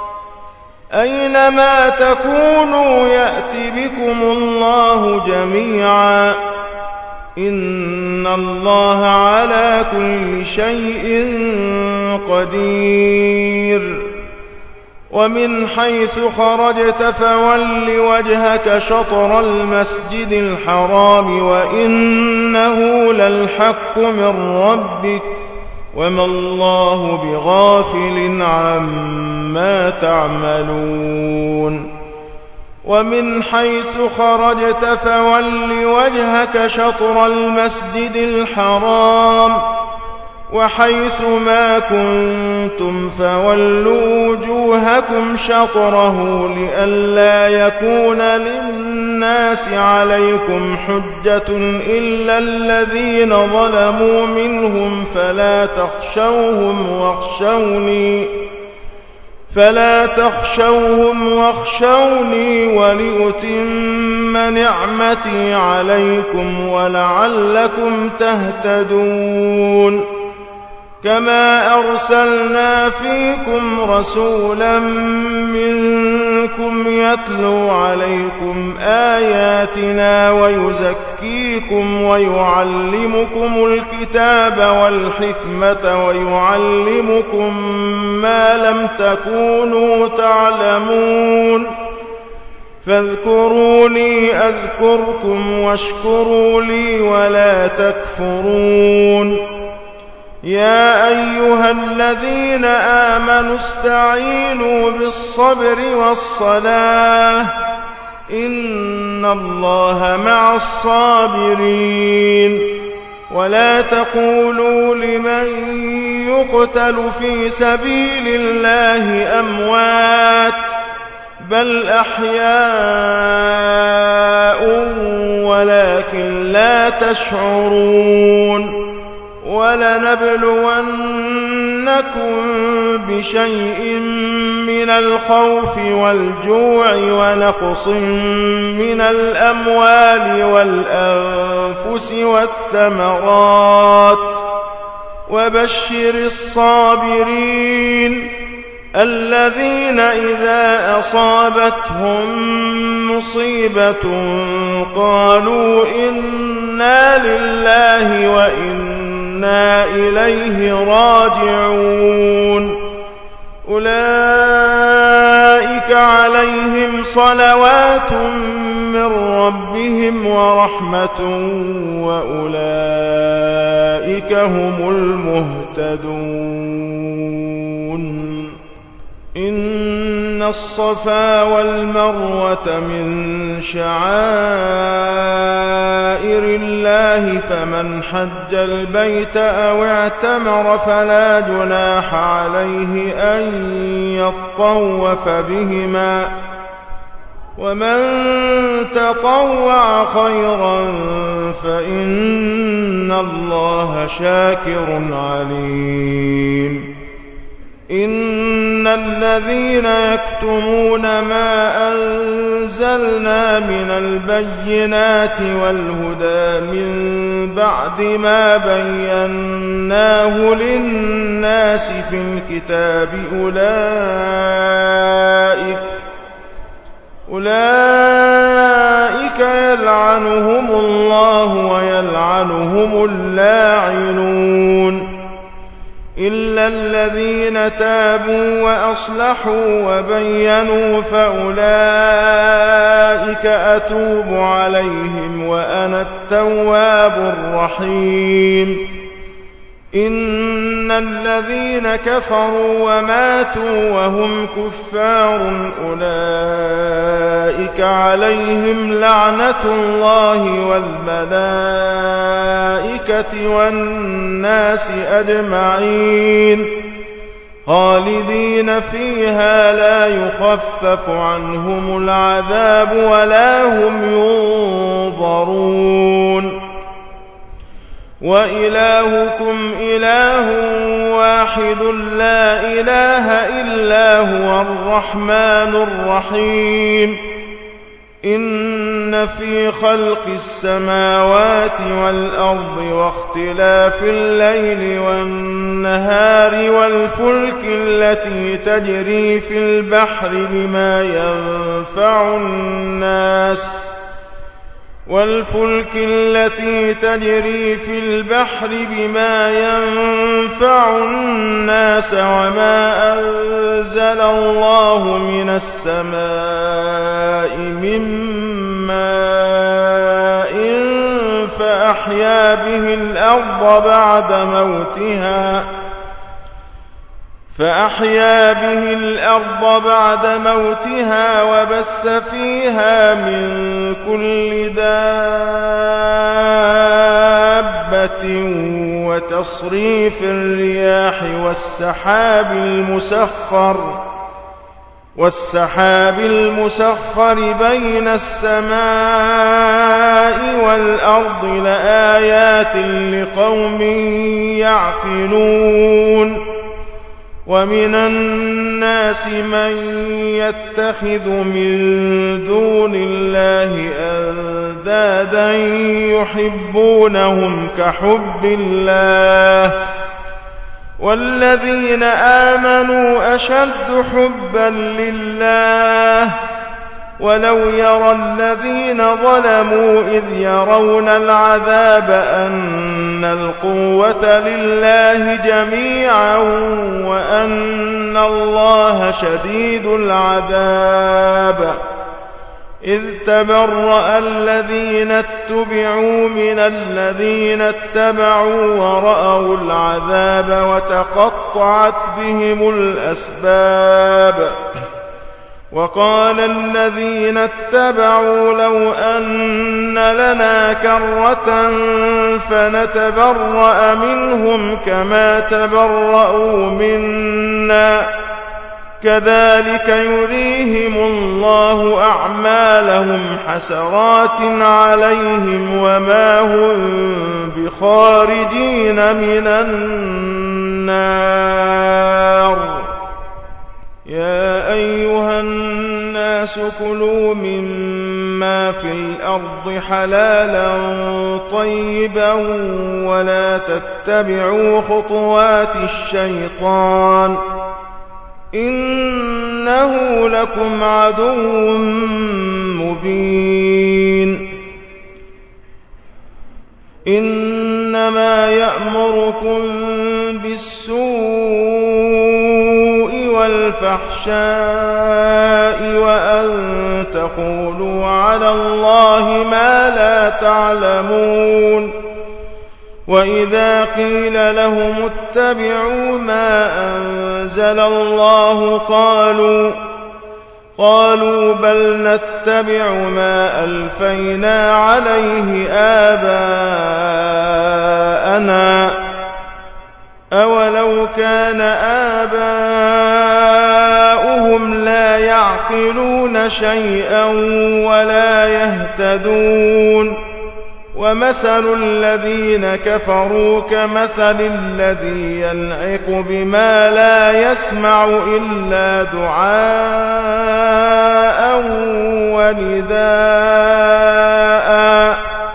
أينما تكونوا يأت بكم الله جميعا إن الله على كل شيء قدير. ومن حيث خرجت فول وجهك شطر المسجد الحرام وإنه للحق من ربك وما الله بغافل عما تعملون. ومن حيث خرجت فول وجهك شطر المسجد الحرام وحيث ما كنتم فولوا وجوهكم شطره لئلا يكون للناس عليكم حجة إلا الذين ظلموا منهم فلا تخشوهم واخشوني فلا تخشوهم واخشوني ولأتم نعمتي عليكم ولعلكم تهتدون. كما أرسلنا فيكم رسولا منكم يتلو عليكم آياتنا ويزكيكم ويعلمكم الكتاب والحكمة ويعلمكم ما لم تكونوا تعلمون. فاذكروني أذكركم واشكروا لي ولا تكفرون. يا أيها الذين آمنوا استعينوا بالصبر والصلاة إن الله مع الصابرين. ولا تقولوا لمن يقتل في سبيل الله أموات بل أحياء ولكن لا تشعرون. ولنبلونكم بشيء من الخوف والجوع ونقص من الأموال والأنفس والثمرات وبشر الصابرين الذين إذا أصابتهم مصيبة قالوا إنا لله وإنا إليه راجعون. أولئك عليهم صلوات من ربهم ورحمة وأولئك هم المهتدون. إن الصفا والمروة من شعائر الله فمن حج البيت أو اعتمر فلا جناح عليه أن يطوف بهما ومن تطوع خيرا فإن الله شاكر عليم. إن الذين يكتمون ما أنزلنا من البينات والهدى من بعد ما بيناه للناس في الكتاب أولئك أولئك يلعنهم الله ويلعنهم اللاعنون إلا الذين تابوا وأصلحوا وبينوا فأولئك أتوب عليهم وأنا التواب الرحيم. إن الذين كفروا وماتوا وهم كفار أولئك عليهم لعنة الله والملائكة والناس أجمعين خالدين فيها لا يخفف عنهم العذاب ولا هم ينظرون وإلهكم إله واحد لا إله إلا هو الرحمن الرحيم إن في خلق السماوات والأرض واختلاف الليل والنهار والفلك التي تجري في البحر بما ينفع الناس والفلك التي تجري في البحر بما ينفع الناس وما أنزل الله من السماء من ماء فأحيا به الأرض بعد موتها فأحيا به الأرض بعد موتها وبث فيها من كل دابة وتصريف الرياح والسحاب المسخر والسحاب المسخر بين السماء والأرض لآيات لقوم يعقلون ومن الناس من يتخذ من دون الله أندادا يحبونهم كحب الله والذين آمنوا أشد حبا لله ولو يرى الذين ظلموا إذ يرون العذاب أن القوة لله جميعا وأن الله شديد العذاب إذ تبرأ الذين اتبعوا من الذين اتبعوا ورأوا العذاب وتقطعت بهم الأسباب وقال الذين اتبعوا لو أن لنا كرة فنتبرأ منهم كما تبرأوا منا كذلك يريهم الله أعمالهم حسرات عليهم وما هم بخارجين من النار يا أيها الناس كلوا مما في الأرض حلالا طيبا ولا تتبعوا خطوات الشيطان إنه لكم عدو مبين إنما يأمركم بالسوء والفحشاء وأن تقولوا على الله ما لا تعلمون وإذا قيل لهم اتبعوا ما أنزل الله قالوا قالوا بل نتبع ما ألفينا عليه آباءنا أولو كان آباؤهم لا يعقلون شيئا ولا يهتدون ومثل الذين كفروا كمثل الذي ينعق بما لا يسمع إلا دعاء ونداء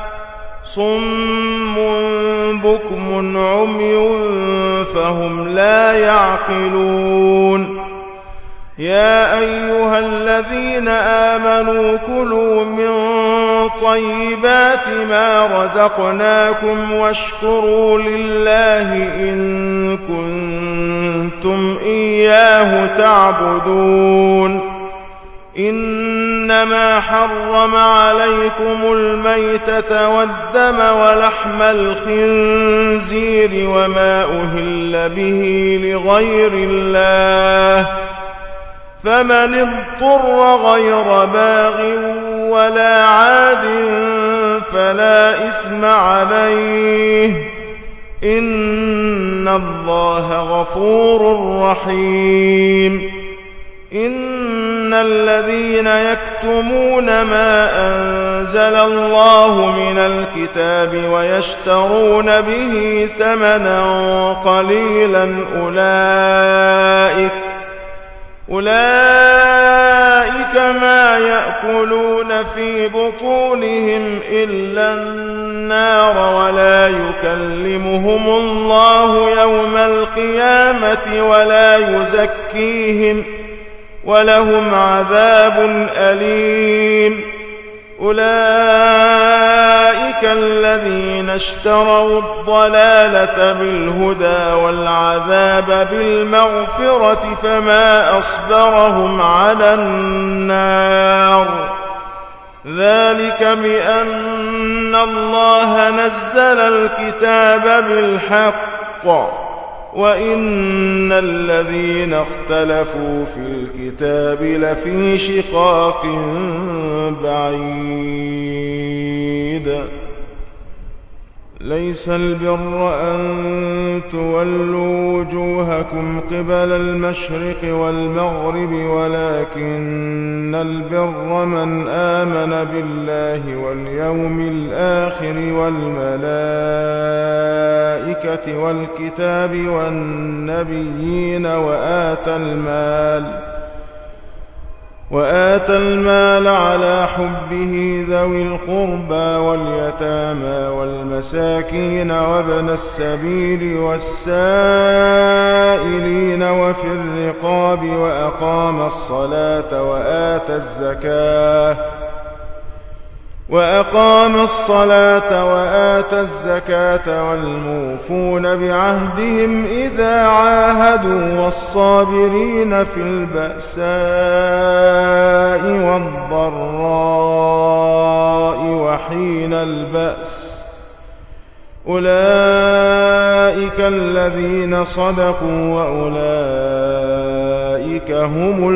صم بكم عمي فهم لا يعقلون يا أيها الذين آمنوا كلوا من طيبات ما رزقناكم واشكروا لله إن كنتم إياه تعبدون إنما حرم عليكم الميتة والدم ولحم الخنزير الخنزير وما أهل به لغير الله فمن اضطر غير باغ ولا عاد فلا إثم عليه إن الله غفور رحيم إن الذين يكتمون ما أنزل الله من الكتاب ويشترون به ثمنا قليلا أولئك أولئك ما يأكلون في بطونهم إلا النار ولا يكلمهم الله يوم القيامة ولا يزكيهم ولهم عذاب أليم أولئك الذين اشتروا الضلالة بالهدى والعذاب بالمغفرة فما أصبرهم على النار ذلك بأن الله نزل الكتاب بالحق وإن الذين اختلفوا في الكتاب لفي شقاق بعيد ليس البر أن تولوا وجوهكم قبل المشرق والمغرب ولكن البر من آمن بالله واليوم الآخر والملائكة والكتاب والنبيين وآتى المال وآتى المال على حبه ذوي القربى واليتامى والمساكين وابن السبيل والسائلين وفي الرقاب وأقام الصلاة وآتى الزكاة وأقام الصلاة وآتى الزكاة والموفون بعهدهم إذا عاهدوا والصابرين في البأساء والضراء وحين البأس أولئك الذين صدقوا وأولئك هم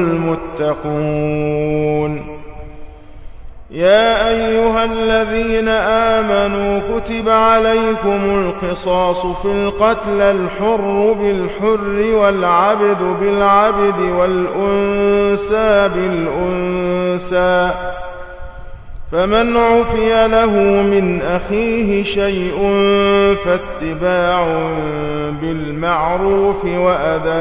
المتقون يا أيها الذين آمنوا كتب عليكم القصاص في القتل الحر بالحر والعبد بالعبد والأنثى بالأنثى فمن عفي له من أخيه شيء فاتباع بالمعروف وأداء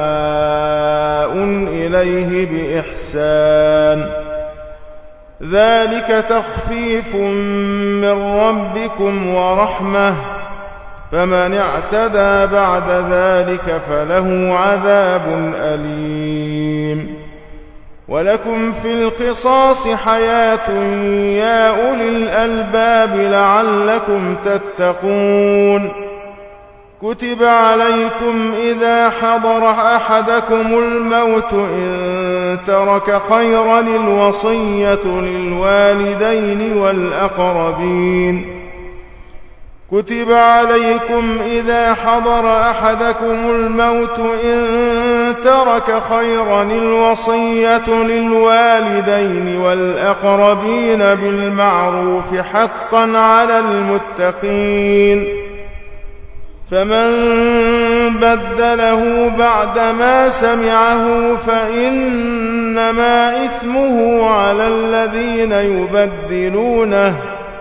إليه بإحسان ذلك تخفيف من ربكم ورحمة فمن اعتدى بعد ذلك فله عذاب أليم ولكم في القصاص حياة يا أولي الألباب لعلكم تتقون كتب عليكم إذا حضر أحدكم الموت إن ترك خيرا الوصية للوالدين والأقربين كتب عليكم إذا حضر أحدكم الموت إن ترك خيرا الوصية للوالدين والأقربين بالمعروف حقا على المتقين فمن بدله بعدما سمعه فإنما إثمه على الذين يبدلونه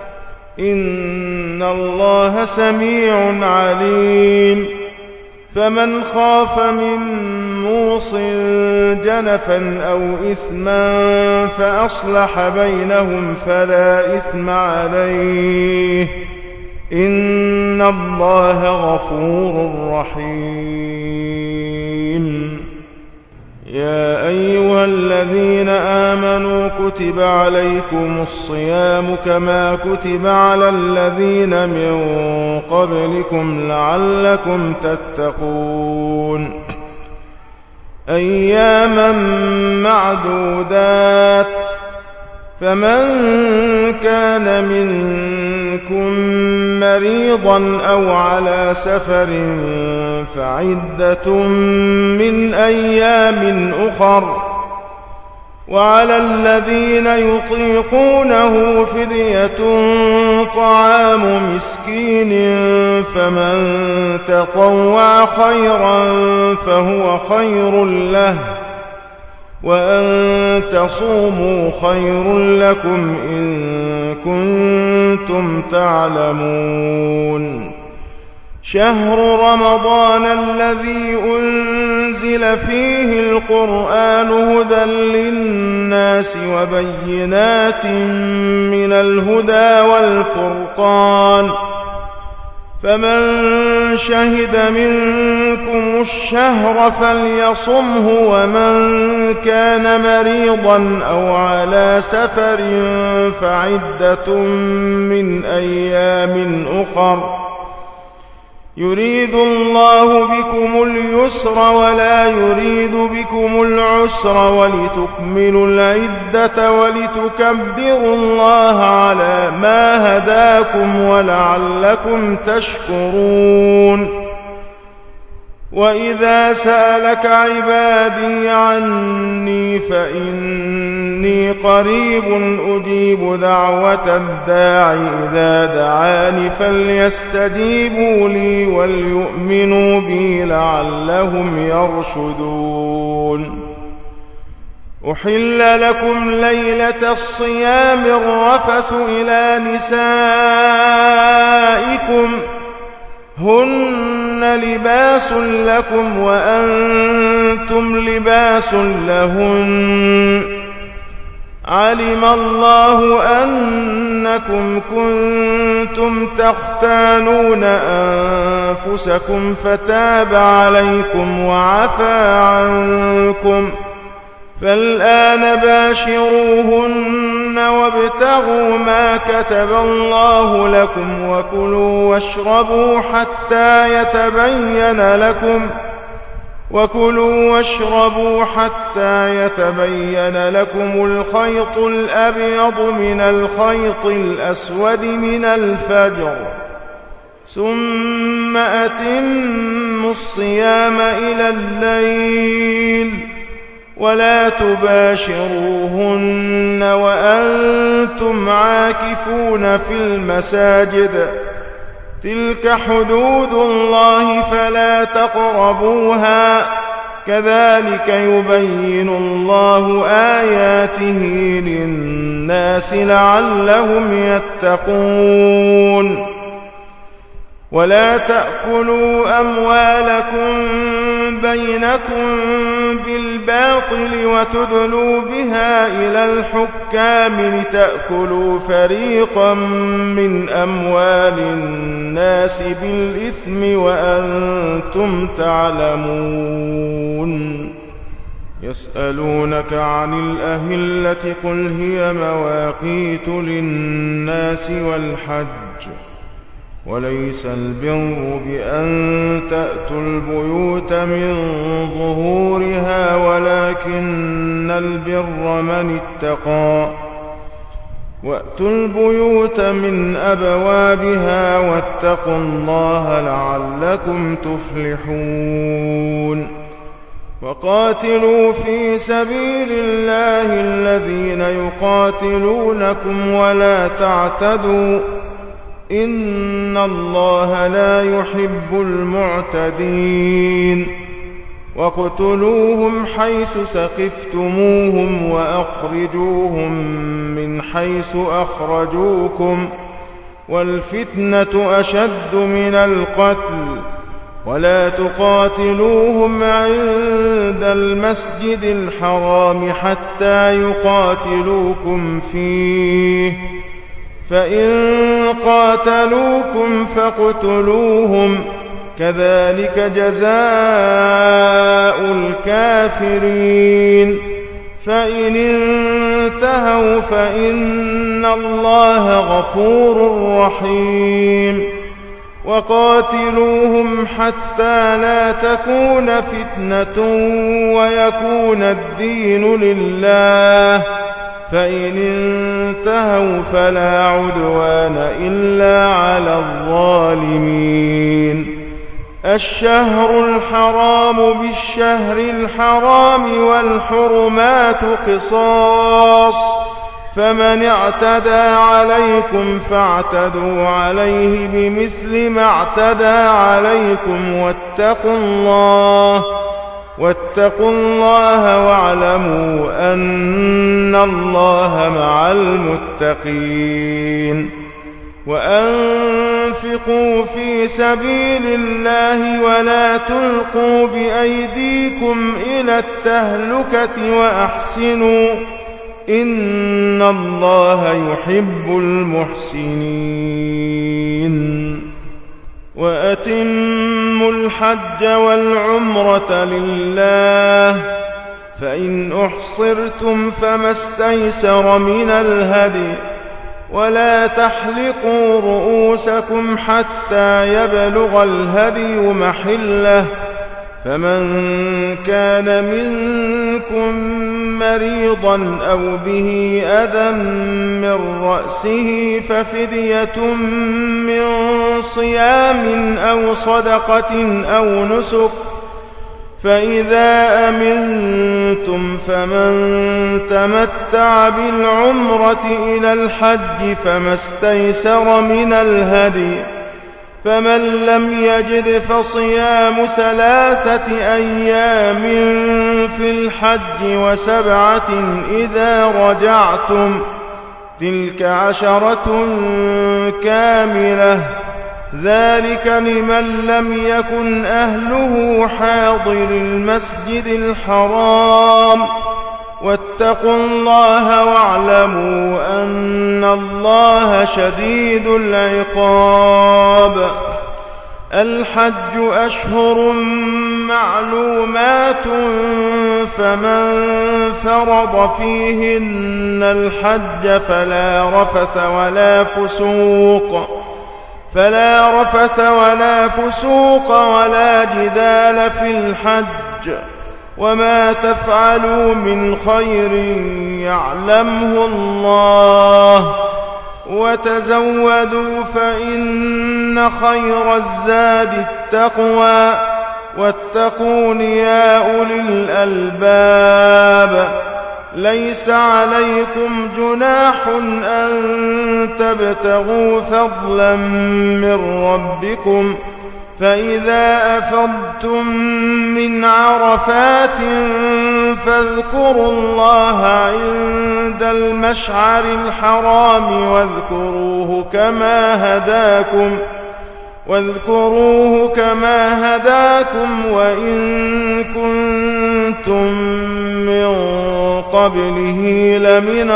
إن الله سميع عليم فمن خاف من موص جنفا أو إثما فأصلح بينهم فلا إثم عليه إن الله غفور رحيم يا أيها الذين آمنوا كتب عليكم الصيام كما كتب على الذين من قبلكم لعلكم تتقون أياما معدودات فمن كان منكم مريضا أو على سفر فعدة من أيام أخر، وعلى الذين يطيقونه فدية طعام مسكين، فمن تطوع خيرا فهو خير له، وأن تصوموا خير لكم إن كنتم تعلمون. شهر رمضان الذي أنزل فيه القرآن هدى للناس وبينات من الهدى والفرقان، فمن شهد منكم الشهر فليصمه، ومن كان مريضا أو على سفر فعدة من أيام أخر، يريد الله بكم اليسر ولا يريد بكم العسر، ولتكملوا العدة ولتكبروا الله على ما هداكم ولعلكم تشكرون. وإذا سألك عبادي عني فإني قريب أجيب دعوة الداع إذا دعاني، فليستجيبوا لي وليؤمنوا بي لعلهم يرشدون. أحل لكم ليلة الصيام الرفث إلى نسائكم هن لباس لكم وأنتم لباس لهن، علم الله أنكم كنتم تختانون أنفسكم فتاب عليكم وعفى عنكم، فالآن باشروهن وابتغوا ما كتب الله لكم، وكلوا واشربوا حتى يتبين لكم وكلوا واشربوا حتى يتبين لكم الخيط الأبيض من الخيط الأسود من الفجر، ثم أتموا الصيام إلى الليل، ولا تباشروهن وأنتم عاكفون في المساجد، تلك حدود الله فلا تقربوها، كذلك يبين الله آياته للناس لعلهم يتقون. ولا تأكلوا أموالكم بينكم بالباطل وتدلوا بها إلى الحكام لتأكلوا فريقا من أموال الناس بالإثم وأنتم تعلمون. يسألونك عن الأهلة قل هي مواقيت للناس والحج، وليس البر بأن تأتوا البيوت من ظهورها، ولكن البر من اتقى، وأتوا البيوت من أبوابها واتقوا الله لعلكم تفلحون. وقاتلوا في سبيل الله الذين يقاتلونكم ولا تعتدوا، إن الله لا يحب المعتدين. واقتلوهم حيث ثقفتموهم وأخرجوهم من حيث أخرجوكم، والفتنة أشد من القتل، ولا تقاتلوهم عند المسجد الحرام حتى يقاتلوكم فيه، فإن قاتلوكم فاقتلوهم، كذلك جزاء الكافرين. فإن انتهوا فإن الله غفور رحيم. وقاتلوهم حتى لا تكون فتنة ويكون الدين لله، فإن انتهوا فلا عدوان إلا على الظالمين. الشهر الحرام بالشهر الحرام والحرمات قصاص، فمن اعتدى عليكم فاعتدوا عليه بمثل ما اعتدى عليكم، واتقوا الله واتقوا الله واعلموا أن الله مع المتقين. وأنفقوا في سبيل الله ولا تلقوا بأيديكم إلى التهلكة وأحسنوا إن الله يحب المحسنين. وأتموا الحج والعمرة لله، فإن أحصرتم فما استيسر من الهدي، ولا تحلقوا رؤوسكم حتى يبلغ الهدي محله، فمن كان منكم مريضا أو به أذى من رأسه ففدية من صيام أو صدقة أو نسك، فإذا أمنتم فمن تمتع بالعمرة إلى الحج فما استيسر من الهدي، فمن لم يجد فصيام ثلاثة أيام في الحج وسبعة إذا رجعتم، تلك عشرة كاملة، ذلك لمن لم يكن أهله حاضر المسجد الحرام. واتقوا الله واعلموا أن الله شديد العقاب. الحج أشهر معلومات، فمن فرض فيهن الحج فلا رفث ولا فسوق فلا رفث ولا فسوق ولا جدال في الحج، وما تفعلوا من خير يعلمه الله، وتزودوا فإن خير الزاد التقوى، واتقون يا أولي الألباب. ليس عليكم جناح أن تبتغوا فضلا من ربكم، فإذا أفضتم من عرفات فاذكروا الله عند المشعر الحرام واذكروه كما هداكم واذكروه كما هداكم وإن كنتم من قبله لمن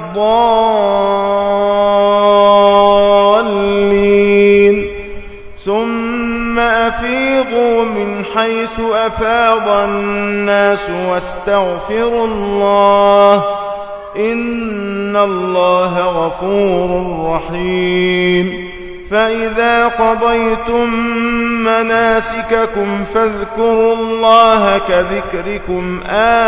الضالين. ثم أفيضوا من حيث أفاض الناس واستغفروا الله إن الله غفور رحيم. فإذا قضيتم مناسككم فاذكروا الله كذكركم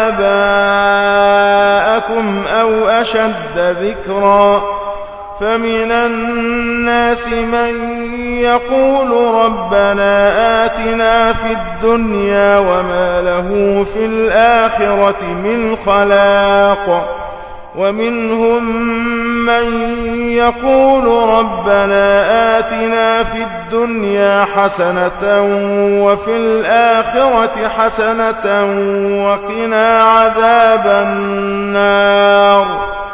آباءكم أو أشد ذكرا. فمن الناس من يقول ربنا آتنا في الدنيا وما له في الآخرة من خلاق، ومنهم من يقول ربنا آتنا في الدنيا حسنة وفي الآخرة حسنة وقنا عذاب النار.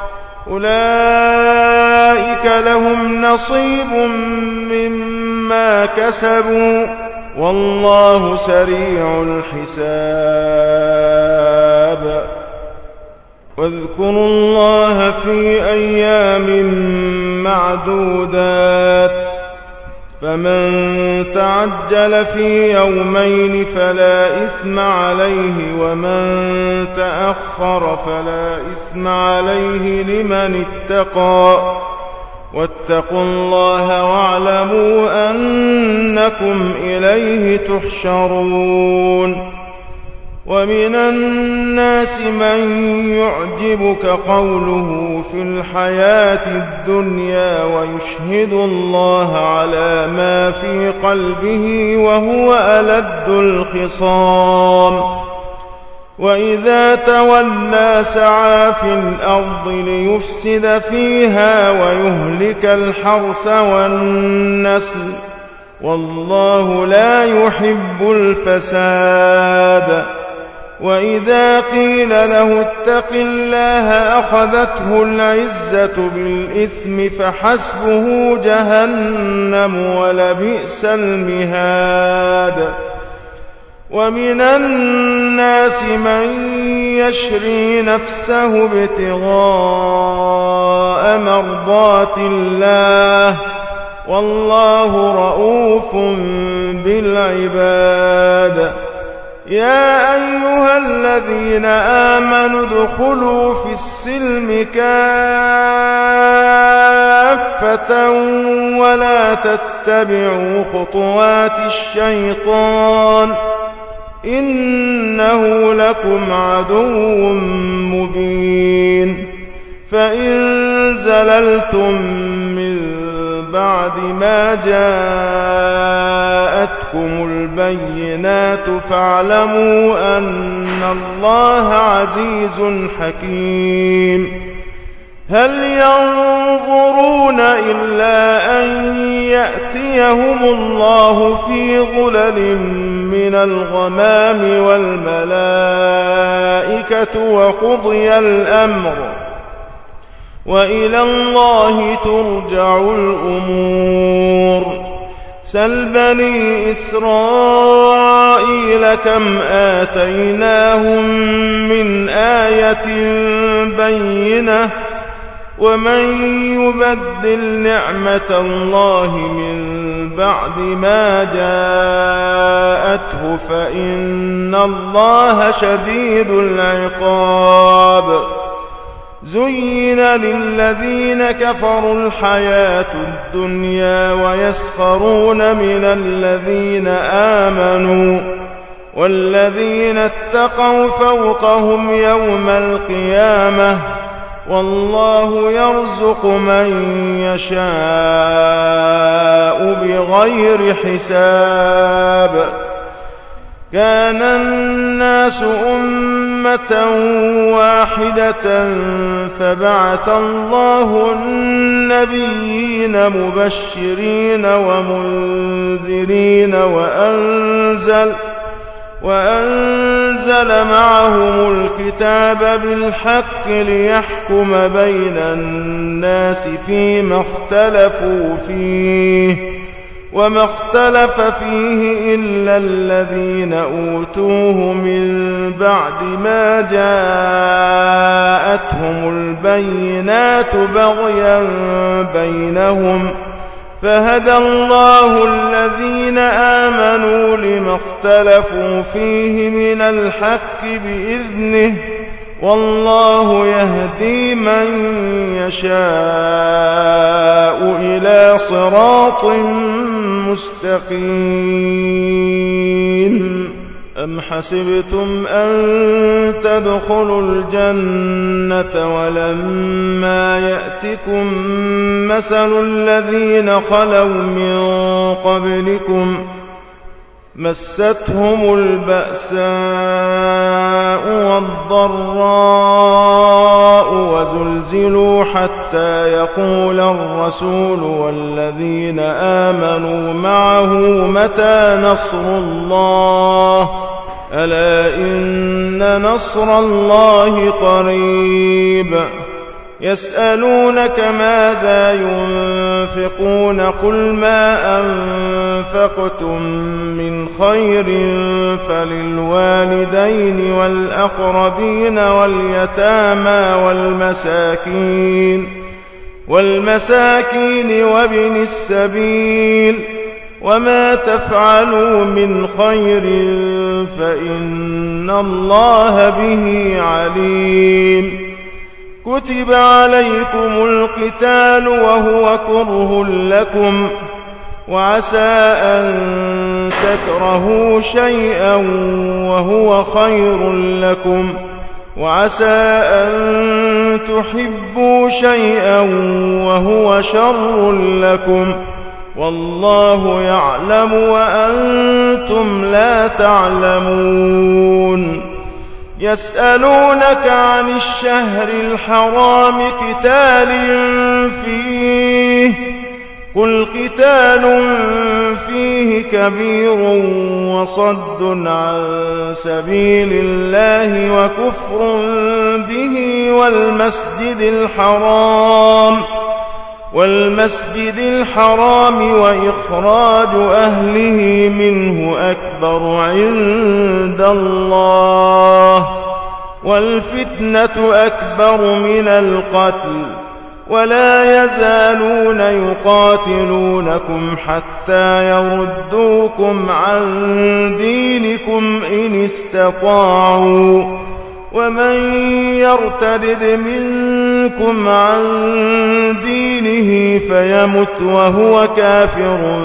أولئك لهم نصيب مما كسبوا والله سريع الحساب. واذكروا الله في أيام معدودات، فمن تعجل في يومين فلا إثم عليه ومن تأخر فلا إثم عليه لمن اتقى. واتقوا الله واعلموا أنكم إليه تحشرون. ومن الناس من يعجبك قوله في الحياة الدنيا ويشهد الله على ما في قلبه وهو ألد الخصام وإذا تولى سعى في الأرض ليفسد فيها ويهلك الحرث والنسل والله لا يحب الفساد وإذا قيل له اتق الله أخذته العزة بالإثم فحسبه جهنم ولبئس المهاد ومن الناس من يشري نفسه ابتغاء مرضات الله والله رؤوف بالعباد يا أيها الذين آمنوا ادخلوا في السلم كافة ولا تتبعوا خطوات الشيطان إنه لكم عدو مبين فإن زللتم من بعد ما جاءتكم البينات فاعلموا أن الله عزيز حكيم هل ينظرون إلا أن يأتيهم الله في ظلل من الغمام والملائكة وقضي الأمر وإلى الله ترجع الأمور سل بني إسرائيل كم آتيناهم من آية بينة ومن يبدل نعمة الله من بعد ما جاءته فإن الله شديد العقاب زين للذين كفروا الحياة الدنيا ويسخرون من الذين آمنوا والذين اتقوا فوقهم يوم القيامة والله يرزق من يشاء بغير حساب كان الناس أمة واحدة فبعث الله النبيين مبشرين ومنذرين وأنزل وأنزل معهم الكتاب بالحق ليحكم بين الناس فيما اختلفوا فيه وما اختلف فيه إلا الذين أوتوه من بعد ما جاءتهم البينات بغيا بينهم فهدى الله الذين آمنوا لما اختلفوا فيه من الحق بإذنه والله يهدي من يشاء إلى صراط مستقيم أم حسبتم أن تدخلوا الجنة ولما يأتكم مثل الذين خلوا من قبلكم مستهم البأساء والضراء وزلزلوا حتى يقول الرسول والذين آمنوا معه متى نصر الله ألا إن نصر الله قريب يسألونك ماذا ينفقون قل ما أنفقتم من خير فللوالدين والأقربين واليتامى والمساكين والمساكين وابن السبيل وما تفعلوا من خير فإن الله به عليم كتب عليكم القتال وهو كره لكم وعسى أن تكرهوا شيئا وهو خير لكم وعسى أن تحبوا شيئا وهو شر لكم والله يعلم وأنتم لا تعلمون يسألونك عن الشهر الحرام قتال فيه قل قتال فيه كبير وصد عن سبيل الله وكفر به والمسجد الحرام والمسجد الحرام وإخراج أهله منه أكبر عند الله والفتنة أكبر من القتل ولا يزالون يقاتلونكم حتى يردوكم عن دينكم إن استطاعوا ومن يرتدد منكم عن دينه فيمت وهو كافر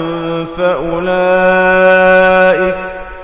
فأولئك,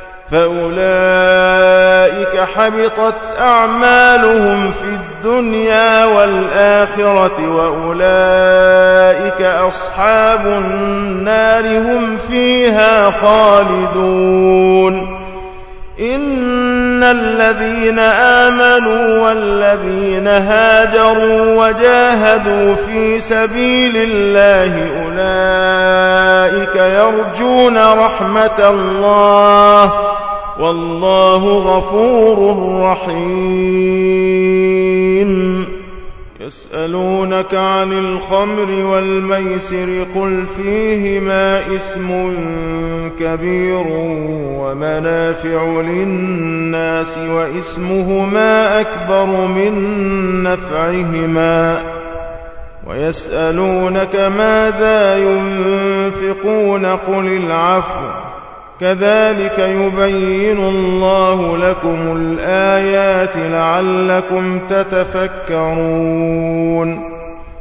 فأولئك حبطت أعمالهم في الدنيا والآخرة وأولئك أصحاب النار هم فيها خالدون إن الذين آمنوا والذين هاجروا وجاهدوا في سبيل الله أولئك يرجون رحمة الله والله غفور رحيم يسألونك عن الخمر والميسر قل فيهما إثم كبير ومنافع للناس وإثمهما أكبر من نفعهما ويسألونك ماذا ينفقون قل العفو كذلك يبين الله لكم الآيات لعلكم تتفكرون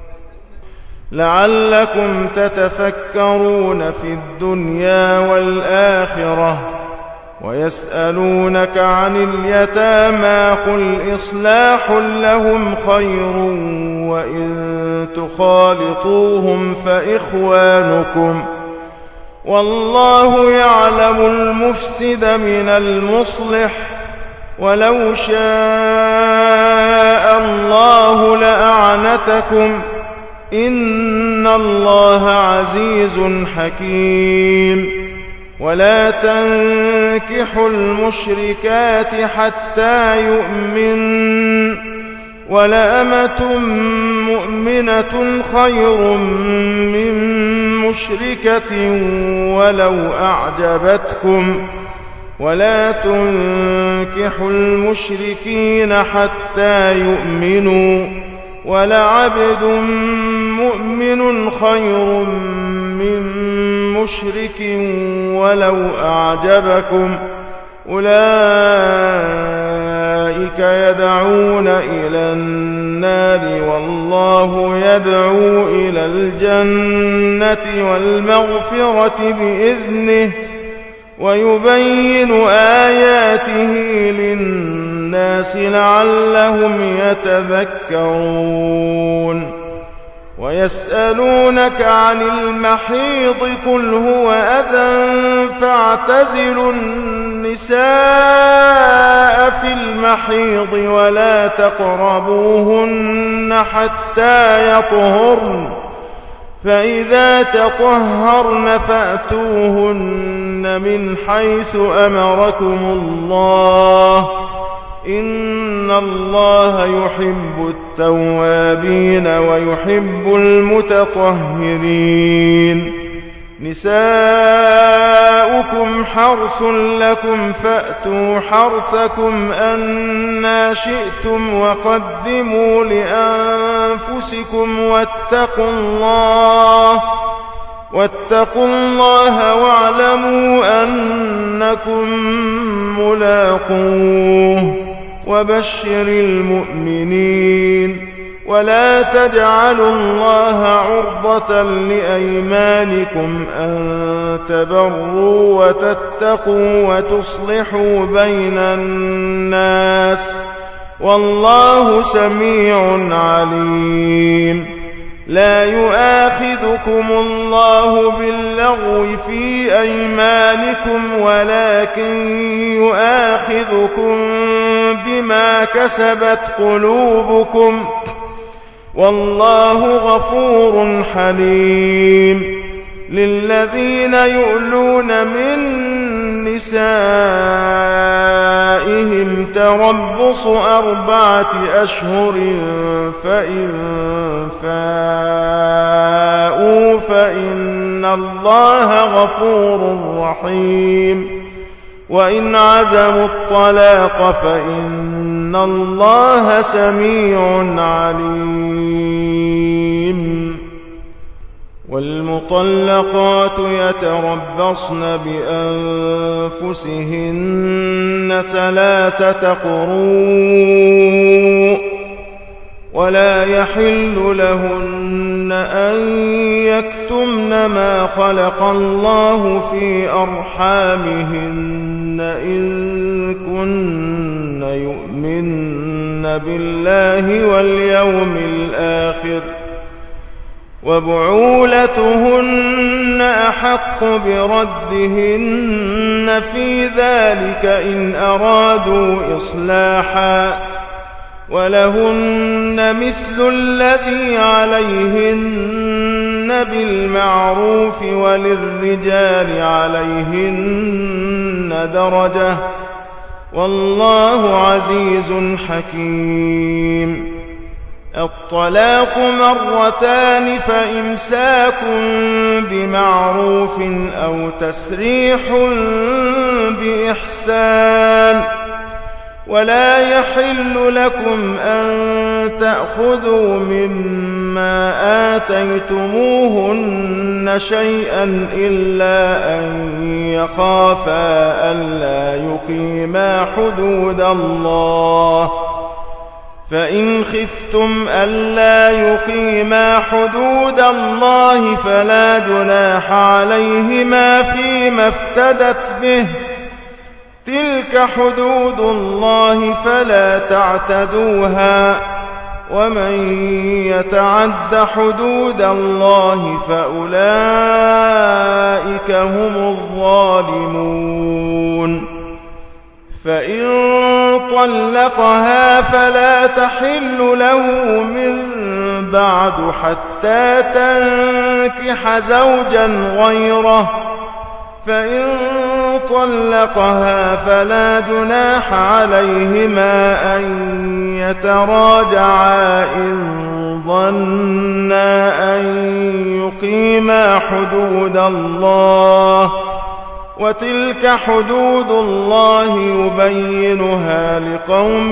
لعلكم تتفكرون في الدنيا والآخرة ويسألونك عن اليتامى قل إصلاح لهم خير وإن تخالطوهم فإخوانكم والله يعلم المفسد من المصلح ولو شاء الله لأعنتكم إن الله عزيز حكيم ولا تنكحوا المشركات حتى يؤمن ولأمة مؤمنة خير من مشركة ولو أعجبتكم ولا تنكحوا المشركين حتى يؤمنوا ولعبد مؤمن خير من مشرك ولو أعجبكم أولئك يدعون إلى النار والله يدعو إلى الجنة والمغفرة بإذنه ويبين آياته للناس لعلهم يتذكرون ويسألونك عن المحيض قل هو أذى فاعتزلوا النساء في المحيض ولا تقربوهن حتى يطهرن فإذا تطهرن فأتوهن من حيث أمركم الله إن الله يحب التوابين ويحب المتطهرين نساؤكم حرث لكم فأتوا حرثكم أنى شئتم وقدموا لأنفسكم واتقوا الله واتقوا الله واعلموا أنكم ملاقوه وبشر المؤمنين ولا تجعلوا الله عرضة لأيمانكم أن تبروا وتتقوا وتصلحوا بين الناس والله سميع عليم. لا يؤاخذكم الله باللغو في أيمانكم ولكن يؤاخذكم بما كسبت قلوبكم والله غفور حليم. للذين يؤلون من نسائهم تربص أربعة أشهر فإن فاءوا فإن الله غفور رحيم. وإن عزموا الطلاق فإن الله سميع عليم. والمطلقات يتربصن بأنفسهن ثلاثة قروء ولا يحل لهن أن يكتمن ما خلق الله في أرحامهن إن كن يؤمن بالله واليوم الآخر وبعولتهن أحق بردهن في ذلك إن أرادوا إصلاحا ولهن مثل الذي عليهن بالمعروف وللرجال عليهن درجة والله عزيز حكيم. الطلاق مرتان فإمساك بمعروف أو تسريح بإحسان ولا يحل لكم أن تأخذوا مما آتيتموهن شيئا إلا أن يخافا ألا يقيما حدود الله فإن خفتم ألا يقيما حدود الله فلا جناح عليهما فيما افتدت به تلك حدود الله فلا تعتدوها ومن يتعد حدود الله فأولئك هم الظالمون. فإن طلقها فلا تحل له من بعد حتى تنكح زوجا غيره فإن طلقها فلا جناح عليهما أن يتراجعا إن ظنا أن يقيما حدود الله وتلك حدود الله يبينها لقوم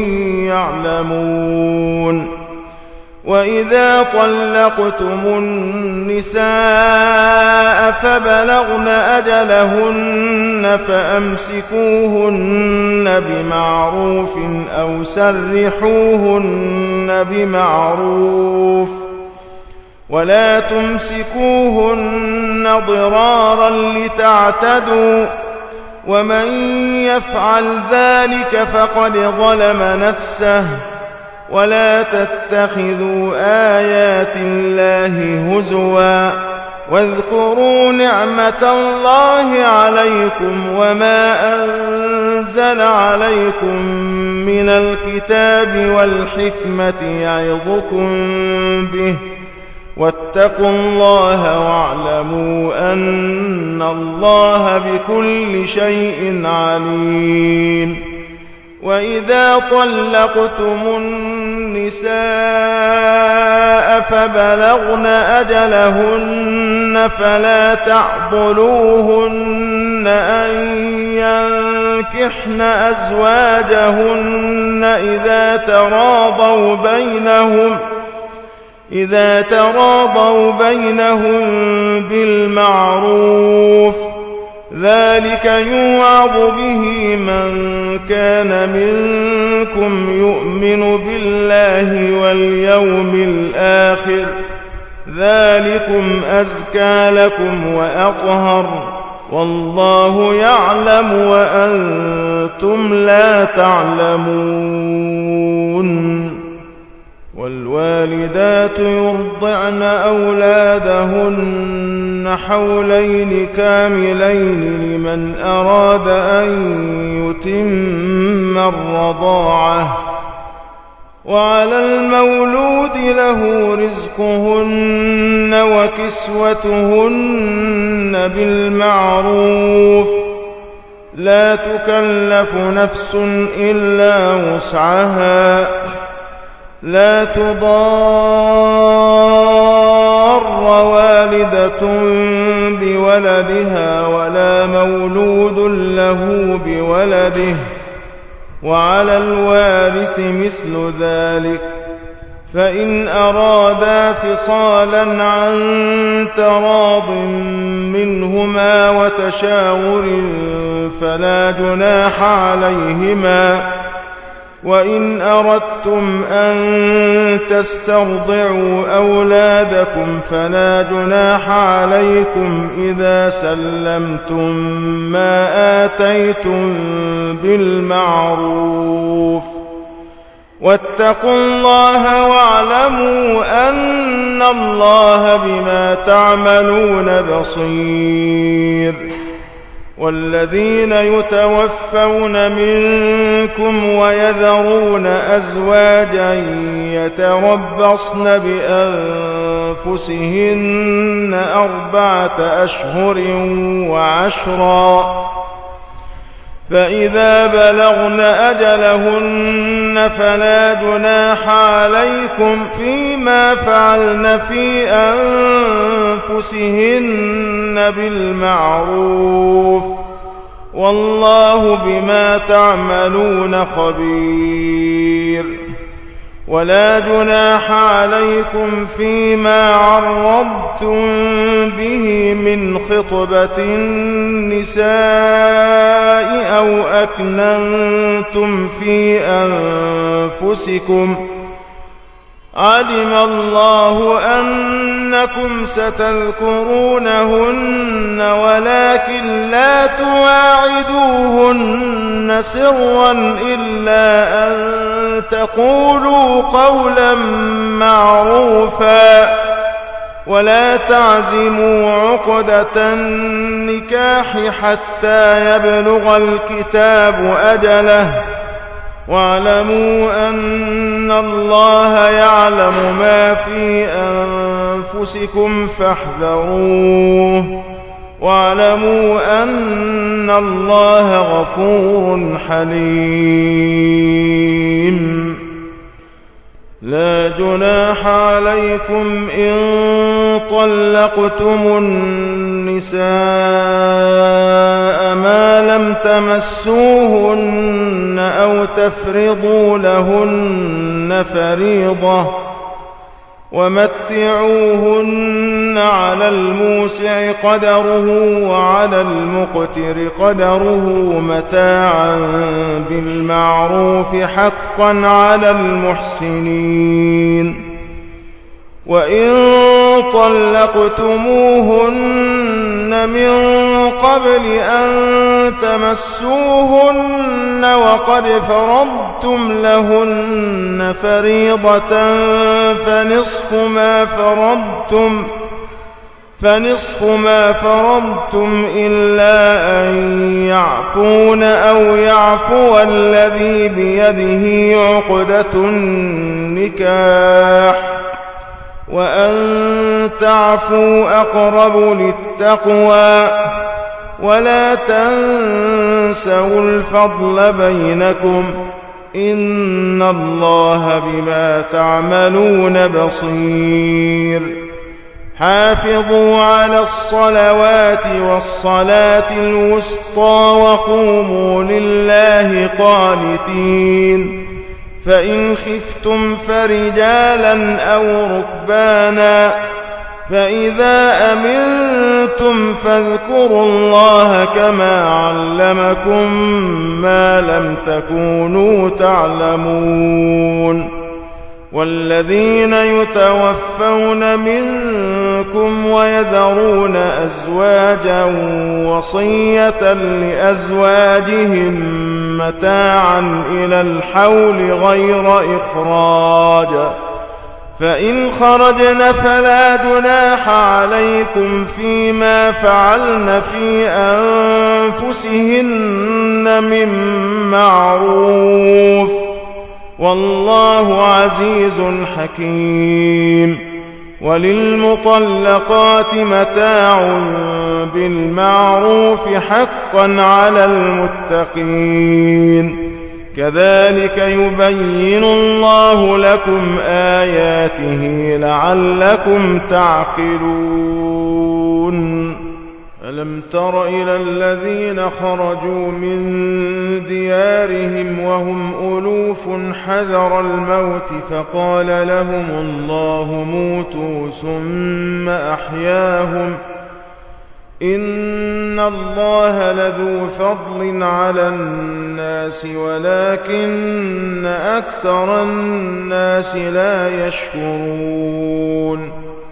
يعلمون. وإذا طلقتم النساء فبلغن أجلهن فأمسكوهن بمعروف أو سرحوهن بمعروف ولا تمسكوهن ضرارا لتعتدوا ومن يفعل ذلك فقد ظلم نفسه ولا تتخذوا آيات الله هزوا واذكروا نعمة الله عليكم وما أنزل عليكم من الكتاب والحكمة يعظكم به واتقوا الله واعلموا أن الله بكل شيء عليم. وإذا طلقتم النساء فبلغن أجلهن فلا تعضلوهن أن ينكحن أزواجهن إذا تراضوا بينهم إذا تراضوا بينهم بالمعروف ذلك يوعظ به من كان منكم يؤمن بالله واليوم الآخر ذلكم أزكى لكم وأطهر والله يعلم وأنتم لا تعلمون والوالدات يرضعن أولادهن حولين كاملين لمن أراد أن يتم الرضاعة وعلى المولود له رزقهن وكسوتهن بالمعروف لا تكلف نفس إلا وسعها لا تضار والدة بولدها ولا مولود له بولده وعلى الوارث مثل ذلك فإن أرادا فصالا عن تراض منهما وتشاور فلا جناح عليهما وإن أردتم أن تسترضعوا أولادكم فلا جناح عليكم إذا سلمتم ما آتيتم بالمعروف واتقوا الله واعلموا أن الله بما تعملون بصير والذين يتوفون منكم ويذرون أزواجا يتربصن بأنفسهن أربعة أشهر وعشرا فإذا بلغن أجلهن فلا جناح عليكم فيما فعلن في أنفسهن بالمعروف والله بما تعملون خبير ولا جناح عليكم فيما عرضتم به من خطبة النساء أو أكننتم في أنفسكم علم الله أنكم ستذكرونهن ولكن لا تواعدوهن سرا إلا أن تقولوا قولا معروفا ولا تعزموا عقدة النكاح حتى يبلغ الكتاب أجله واعلموا أن الله يعلم ما في أنفسكم فاحذروه واعلموا أن الله غفور حليم لا جناح عليكم إن طلقتم النساء ما لم تمسوهن أو تفرضوا لهن فريضة ومتعوهن على الموسع قدره وعلى المقتر قدره متاعا بالمعروف حقا على المحسنين وإن طلقتموهن من قبل أن تمسوهن وقد فرضتم لهن فريضة فنصف ما فرضتم فنصف ما فرضتم إلا أن يعفون أو يعفو الذي بيده عقدة النكاح وأن تعفوا أقرب للتقوى ولا تنسوا الفضل بينكم إن الله بما تعملون بصير حافظوا على الصلوات والصلاة الوسطى وقوموا لله قانتين فإن خفتم فرجالا أو ركبانا فإذا أمنتم فاذكروا الله كما علمكم ما لم تكونوا تعلمون والذين يتوفون منكم ويذرون أزواجا وصية لأزواجهم متاعا إلى الحول غير إخراج فإن خرجن فلا جناح عليكم فيما فعلن في أنفسهن من معروف والله عزيز حكيم وللمطلقات متاع بالمعروف حقا على المتقين كذلك يبين الله لكم آياته لعلكم تعقلون ألم تر إلى الذين خرجوا من ديارهم وهم ألوف حذر الموت فقال لهم الله موتوا ثم أحياهم إن الله لذو فضل على الناس ولكن أكثر الناس لا يشكرون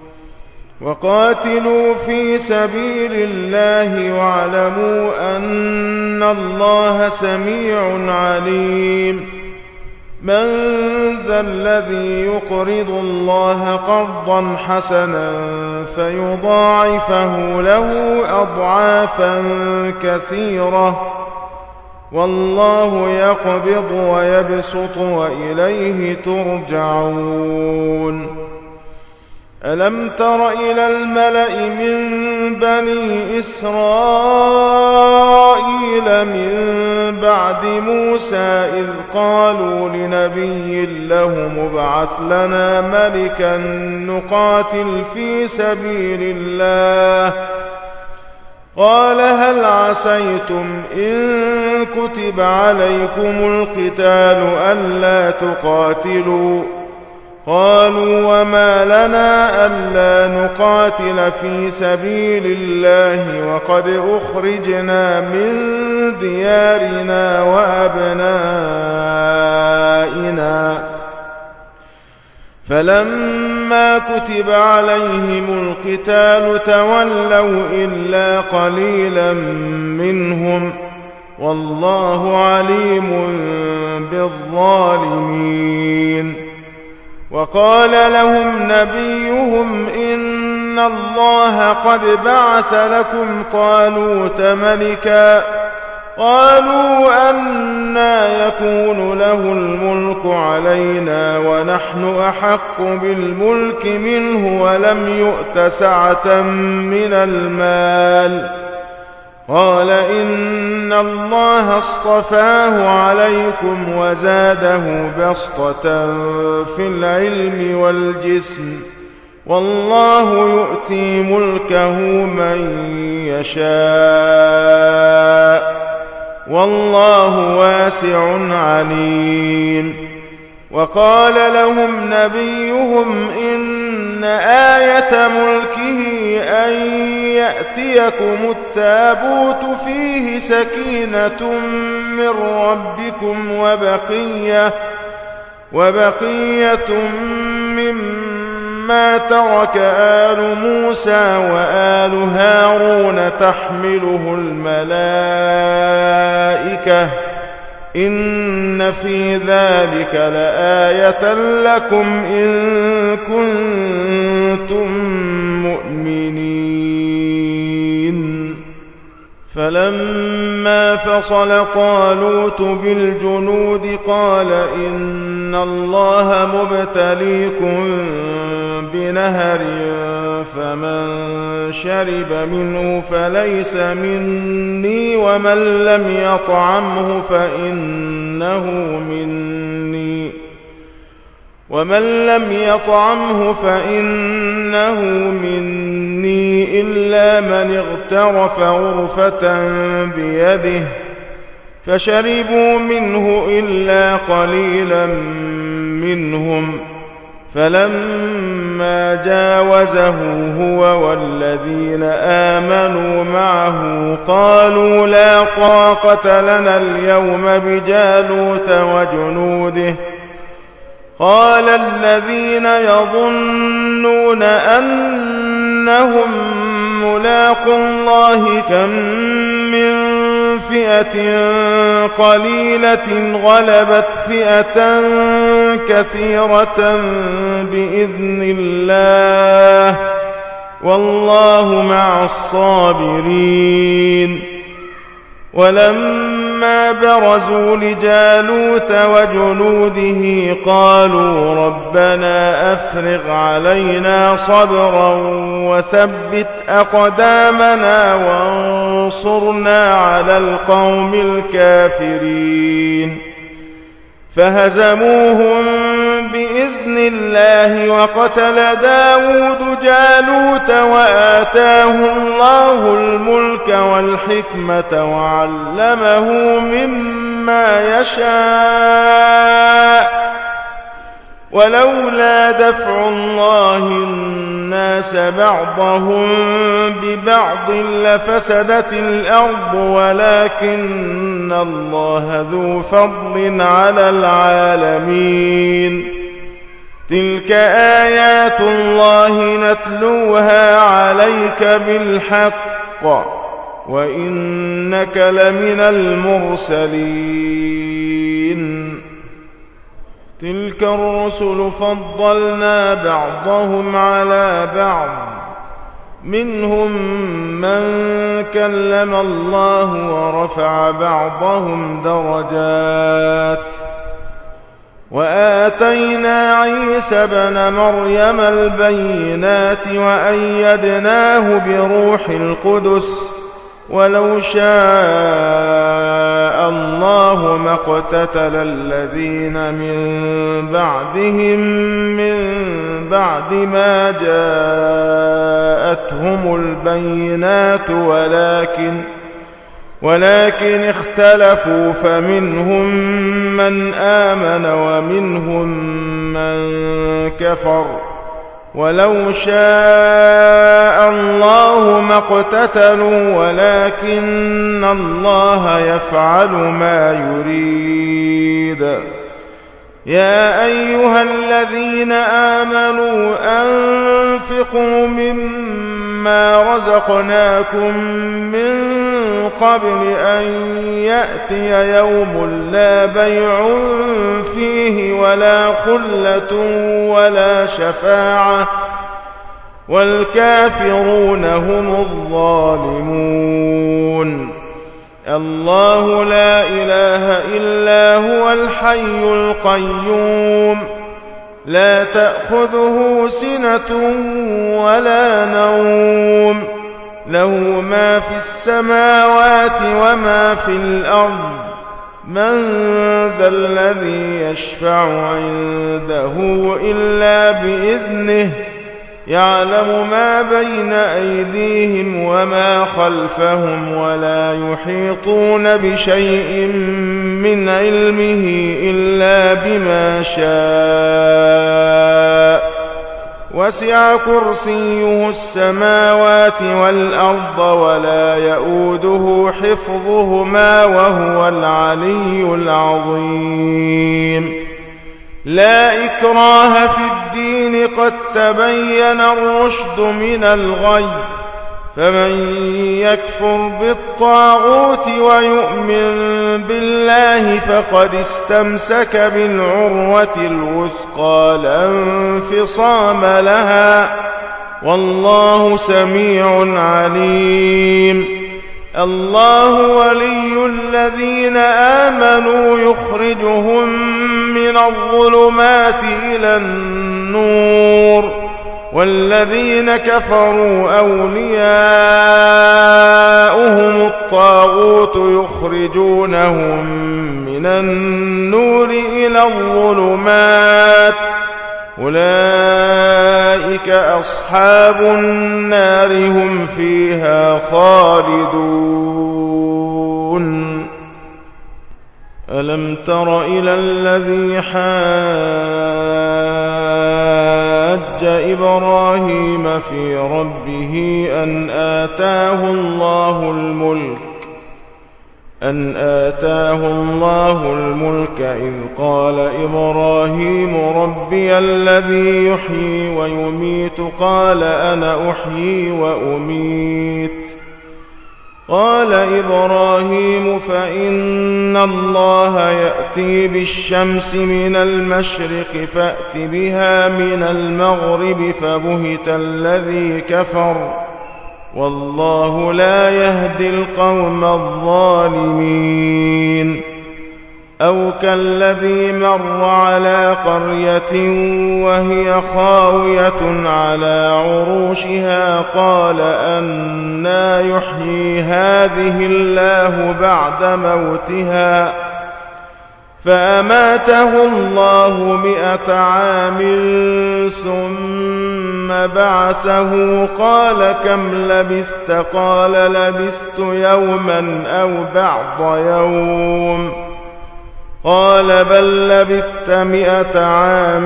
وقاتلوا في سبيل الله واعلموا أن الله سميع عليم من ذا الذي يقرض الله قرضا حسنا فيضاعفه له أضعافا كثيرة والله يقبض ويبسط وإليه ترجعون ألم تر إلى الملأ من بني إسرائيل من بعد موسى إذ قالوا لنبي له ابعث لنا ملكا نقاتل في سبيل الله قال هل عسيتم إن كتب عليكم القتال ألا تقاتلوا قالوا وما لنا ألا نقاتل في سبيل الله وقد أخرجنا من ديارنا وأبنائنا فلما كتب عليهم القتال تولوا إلا قليلا منهم والله عليم بالظالمين وقال لهم نبيهم إن الله قد بعث لكم طالوت ملكا قالوا أنى يكون له الملك علينا ونحن أحق بالملك منه ولم يؤت سعة من المال قال إن الله اصطفاه عليكم وزاده بسطة في العلم والجسم والله يؤتي ملكه من يشاء والله واسع عليم وقال لهم نبيهم إن آية ملكه أن يأتيكم التابوت فيه سكينة من ربكم وبقية, وبقية مما ترك آل موسى وآل هارون تحمله الملائكة إن في ذلك لآية لكم إن كنتم مؤمنين فلما فصل طالوت بالجنود قال إن الله مبتليكم بنهر فمن شرب منه فليس مني ومن لم يطعمه فإنه مني ومن لم يطعمه فإنه مني إلا من اغترف غرفة بيده فشربوا منه إلا قليلا منهم فلما جاوزه هو والذين آمنوا معه قالوا لا طاقة لنا اليوم بجالوت وجنوده قال الذين يظنون أنهم ملاقو الله كم من فئة قليلة غلبت فئة كثيرة بإذن الله والله مع الصابرين. ولما برزوا لجالوت وجنوده قالوا ربنا أفرغ علينا صبرا وثبت أقدامنا وانصرنا على القوم الكافرين فهزموهم بإذن الله وقتل داود جالوت وآتاه الله الملك والحكمة وعلمه مما يشاء ولولا دفع الله الناس بعضهم ببعض لفسدت الأرض ولكن الله ذو فضل على العالمين. تلك آيات الله نتلوها عليك بالحق وإنك لمن المرسلين. تلك الرسل فضلنا بعضهم على بعض منهم من كلم الله ورفع بعضهم درجات وآتينا عيسى ابن مريم البينات وأيدناه بروح القدس ولو شاء الله ما اقتتل الذين من بعدهم من بعد ما جاءتهم البينات ولكن ولكن اختلفوا فمنهم من آمن ومنهم من كفر ولو شاء الله ما اقتتلوا ولكن الله يفعل ما يريد. يا أيها الذين آمنوا أنفقوا مما رزقناكم من قبل أن يأتي يوم لا بيع فيه ولا خلة ولا شفاعة والكافرون هم الظالمون. الله لا إله إلا هو الحي القيوم لا تأخذه سنة ولا نوم له ما في السماوات وما في الأرض من ذا الذي يشفع عنده إلا بإذنه يعلم ما بين أيديهم وما خلفهم ولا يحيطون بشيء من علمه إلا بما شاء وسع كرسيه السماوات والأرض ولا يؤوده حفظهما وهو العلي العظيم. لا إكراه في الدين قد تبين الرشد من الغي فمن يكفر بالطاغوت ويؤمن بالله فقد استمسك بالعروة الوثقى لا انفصام لها والله سميع عليم. الله ولي الذين آمنوا يخرجهم من الظلمات إلى النور والذين كفروا أولياؤهم الطاغوت يخرجونهم من النور إلى الظلمات أولئك أصحاب النار هم فيها خالدون. ألم تر إلى الذي حاج حج إبراهيم في ربه أن آتاه الله الملك أن آتاه الله الملك إذ قال إبراهيم ربي الذي يحيي ويميت قال أنا أحيي وأميت قال إبراهيم فإن الله يأتي بالشمس من المشرق فأت بها من المغرب فبهت الذي كفر والله لا يهدي القوم الظالمين أو كالذي مر على قرية وهي خاوية على عروشها قال أنى يحيي هذه الله بعد موتها فأماته الله مئة عام ثم بعثه قال كم لبثت قال لبثت يوما أو بعض يوم قال بل لبثت مئة عام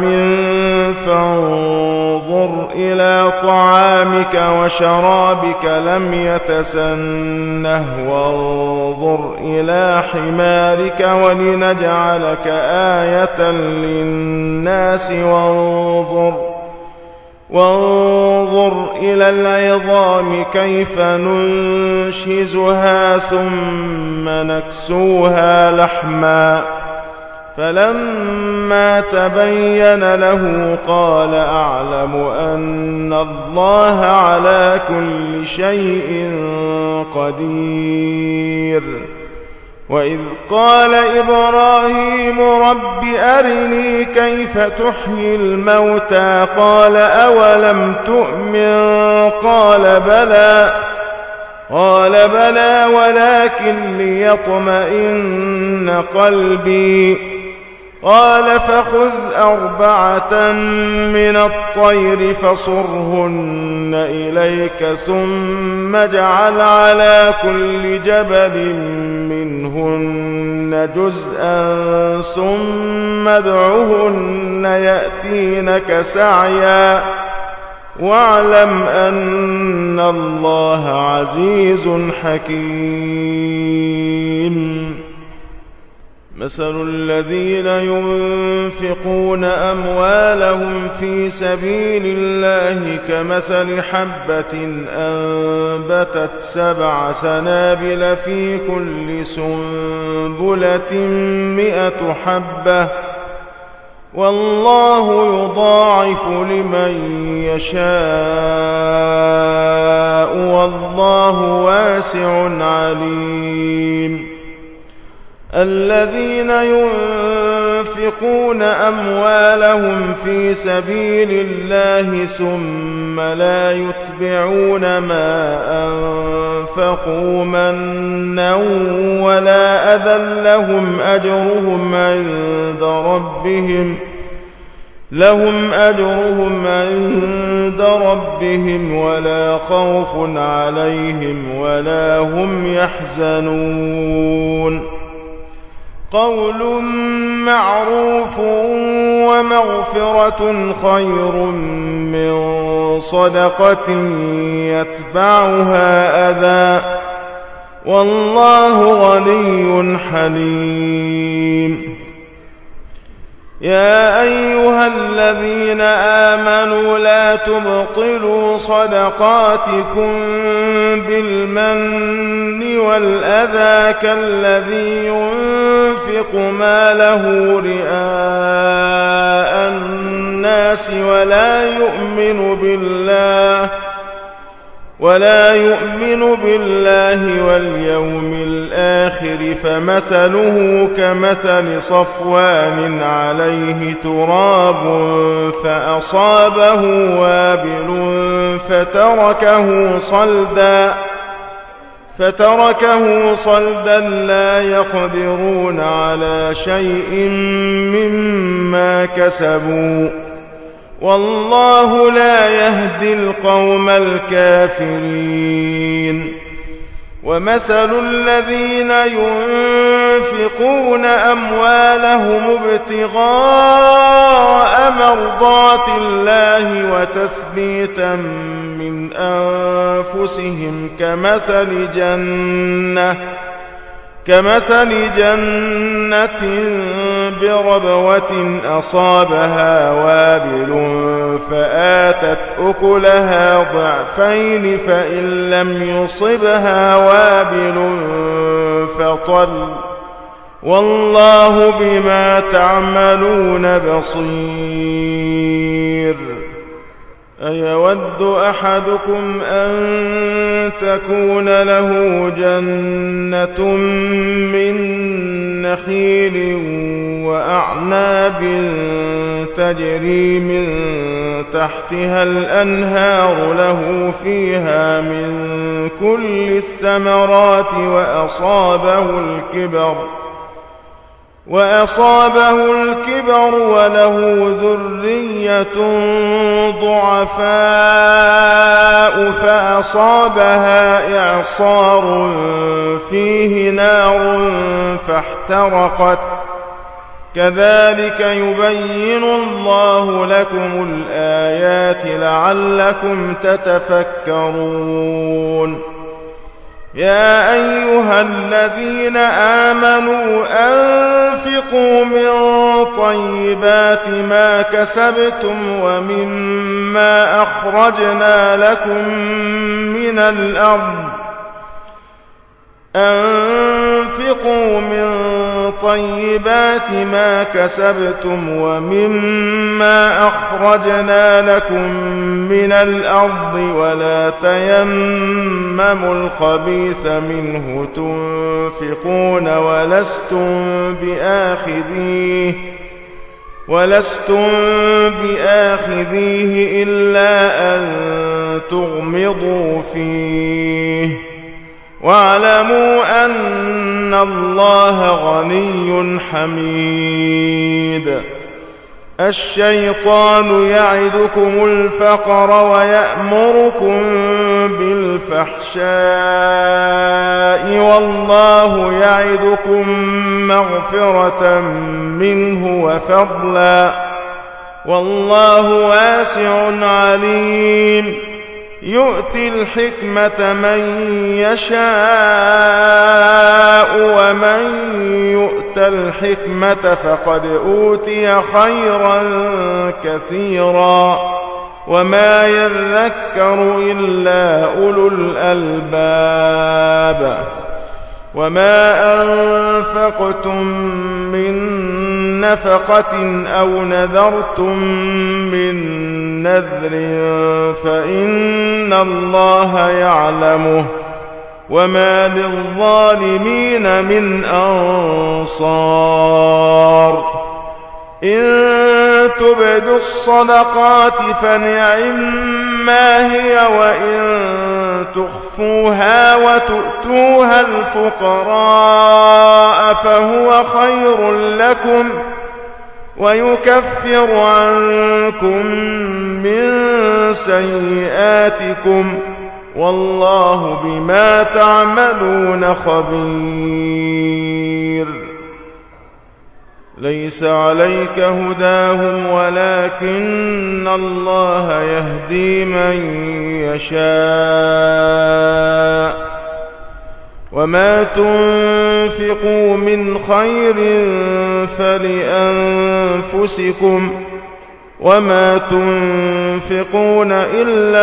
فانظر إلى طعامك وشرابك لم يتسنه وانظر إلى حمارك ولنجعلك آية للناس وانظر وانظر إلى العظام كيف ننشزها ثم نكسوها لحما فلما تبين له قال أعلم أن الله على كل شيء قدير وإذ قال إبراهيم رب أرني كيف تحيي الموتى قال أولم تؤمن قال بلى قال بلى ولكن ليطمئن قلبي قال فخذ أربعة من الطير فصرهن إليك ثم اجعل على كل جبل منهن جزءا ثم ادعهن يأتينك سعيا واعلم أن الله عزيز حكيم مثل الذين ينفقون أموالهم في سبيل الله كمثل حبة أنبتت سبع سنابل في كل سنبلة مئة حبة والله يضاعف لمن يشاء والله واسع عليم الذين ينفقون أموالهم في سبيل الله ثم لا يتبعون ما أنفقوا منا ولا أذى لهم أجرهم عند ربهم لهم أجرهم عند ربهم ولا خوف عليهم ولا هم يحزنون قول معروف ومغفرة خير من صدقة يتبعها أذى والله غني حليم يا أيها الذين آمنوا لا تبطلوا صدقاتكم بالمن والأذى كالذي ينفق ماله رئاء الناس ولا يؤمن بالله ولا يؤمن بالله واليوم الآخر فمثله كمثل صفوان عليه تراب فأصابه وابل فتركه صلدا فتركه صلدا لا يقدرون على شيء مما كسبوا والله لا يهدي القوم الكافرين ومثل الذين ينفقون أموالهم ابتغاء مرضات الله وتثبيتا من أنفسهم كمثل جنة كمثل جنة بربوة أصابها وابل فآتت أكلها ضعفين فإن لم يصبها وابل فطل والله بما تعملون بصير. أيود أحدكم أن تكون له جنة من نخيل وأعناب تجري من تحتها الأنهار له فيها من كل الثمرات وأصابه الكبر وأصابه الكبر وله ذرية ضعفاء فأصابها إعصار فيه نار فاحترقت كذلك يبين الله لكم الآيات لعلكم تتفكرون. يا أيها الذين آمنوا أنفقوا من طيبات ما كسبتم ومما أخرجنا لكم من الأرض أنفقوا من طيبات ما كسبتم ومما أخرجنا لكم من الأرض ولا تيمموا الخبيث منه تنفقون ولستم بآخذيه ولستم بآخذيه إلا أن تغمضوا فيه واعلموا أن الله غني حميد. الشيطان يعدكم الفقر ويأمركم بالفحشاء والله يعدكم مغفرة منه وفضلا والله واسع عليم. يؤتي الحكمة من يشاء ومن يؤت الحكمة فقد أوتي خيرا كثيرا وما يذكر إلا أولو الألباب. وما أنفقتم من نفقة أو نذرتم من نذر فإن الله يعلمه وما للظالمين من أنصار. إن تبدوا الصدقات فنعما هي وإن تخفوها وتؤتوها الفقراء فهو خير لكم ويكفر عنكم من سيئاتكم والله بما تعملون خبير. ليس عليك هداهم ولكن الله يهدي من يشاء وما تنفقوا من خير فلأنفسكم وما تنفقون إلا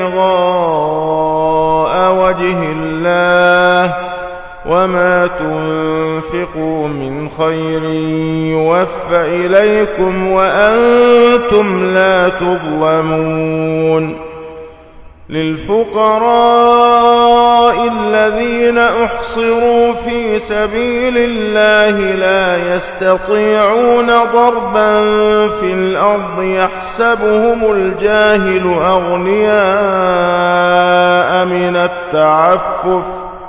ابتغاء وجه الله وما تنفقوا من خير يوفى إليكم وأنتم لا تظلمون. للفقراء الذين أحصروا في سبيل الله لا يستطيعون ضربا في الأرض يحسبهم الجاهل أغنياء من التعفف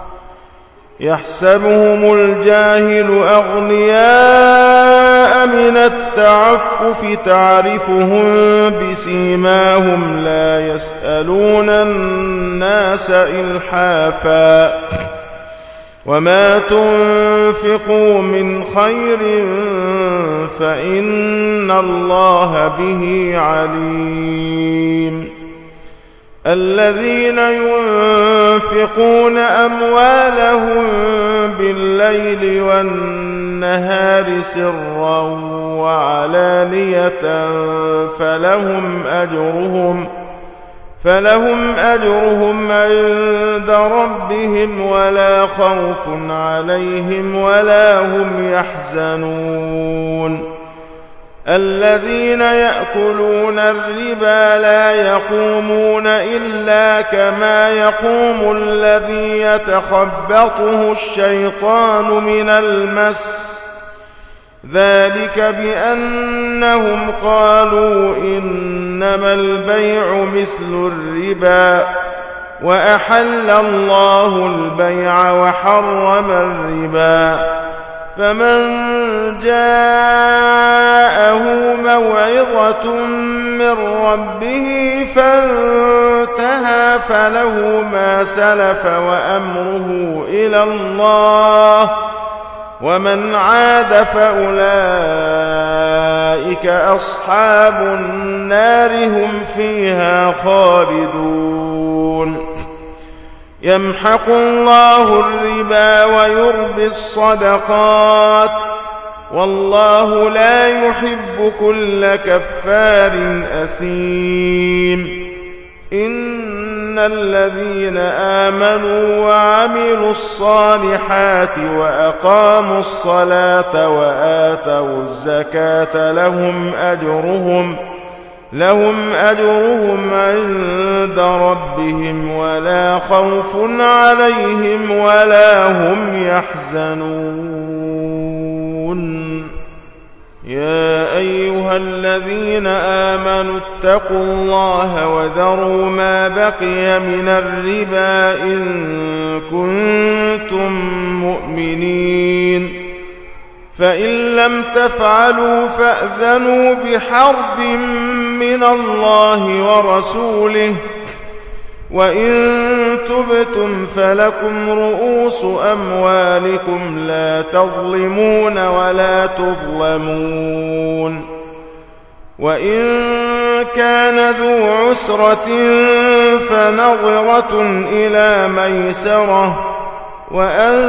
يحسبهم الجاهل أغنياء من التعفف تعرفهم بسيماهم لا يسألون الناس إلحافا وما تنفقوا من خير فإن الله به عليم. الذين ينفقون أموالهم بالليل والنهار سرا وعلانية فلهم أجرهم فلهم أجرهم عند ربهم ولا خوف عليهم ولا هم يحزنون. الذين يأكلون الربا لا يقومون إلا كما يقوم الذي يتخبطه الشيطان من المس، ذلك بأنهم قالوا إنما البيع مثل الربا وأحل الله البيع وحرم الربا. فمن جاءه موعظة من ربه فانتهى فله ما سلف وأمره إلى الله ومن عاد فأولئك أصحاب النار هم فيها خالدون. يمحق الله الربا ويربي الصدقات والله لا يحب كل كفار أثيم. إن الذين آمنوا وعملوا الصالحات وأقاموا الصلاة وآتوا الزكاة لهم أجرهم لهم أجرهم عند ربهم ولا خوف عليهم ولا هم يحزنون. يا أيها الذين آمنوا اتقوا الله وذروا ما بقي من الربا إن كنتم مؤمنين، فإن لم تفعلوا فأذنوا بحرب من الله ورسوله، وإن تبتم فلكم رؤوس أموالكم لا تظلمون ولا تظلمون. وإن كان ذو عسرة فنظرة إلى ميسرة وأن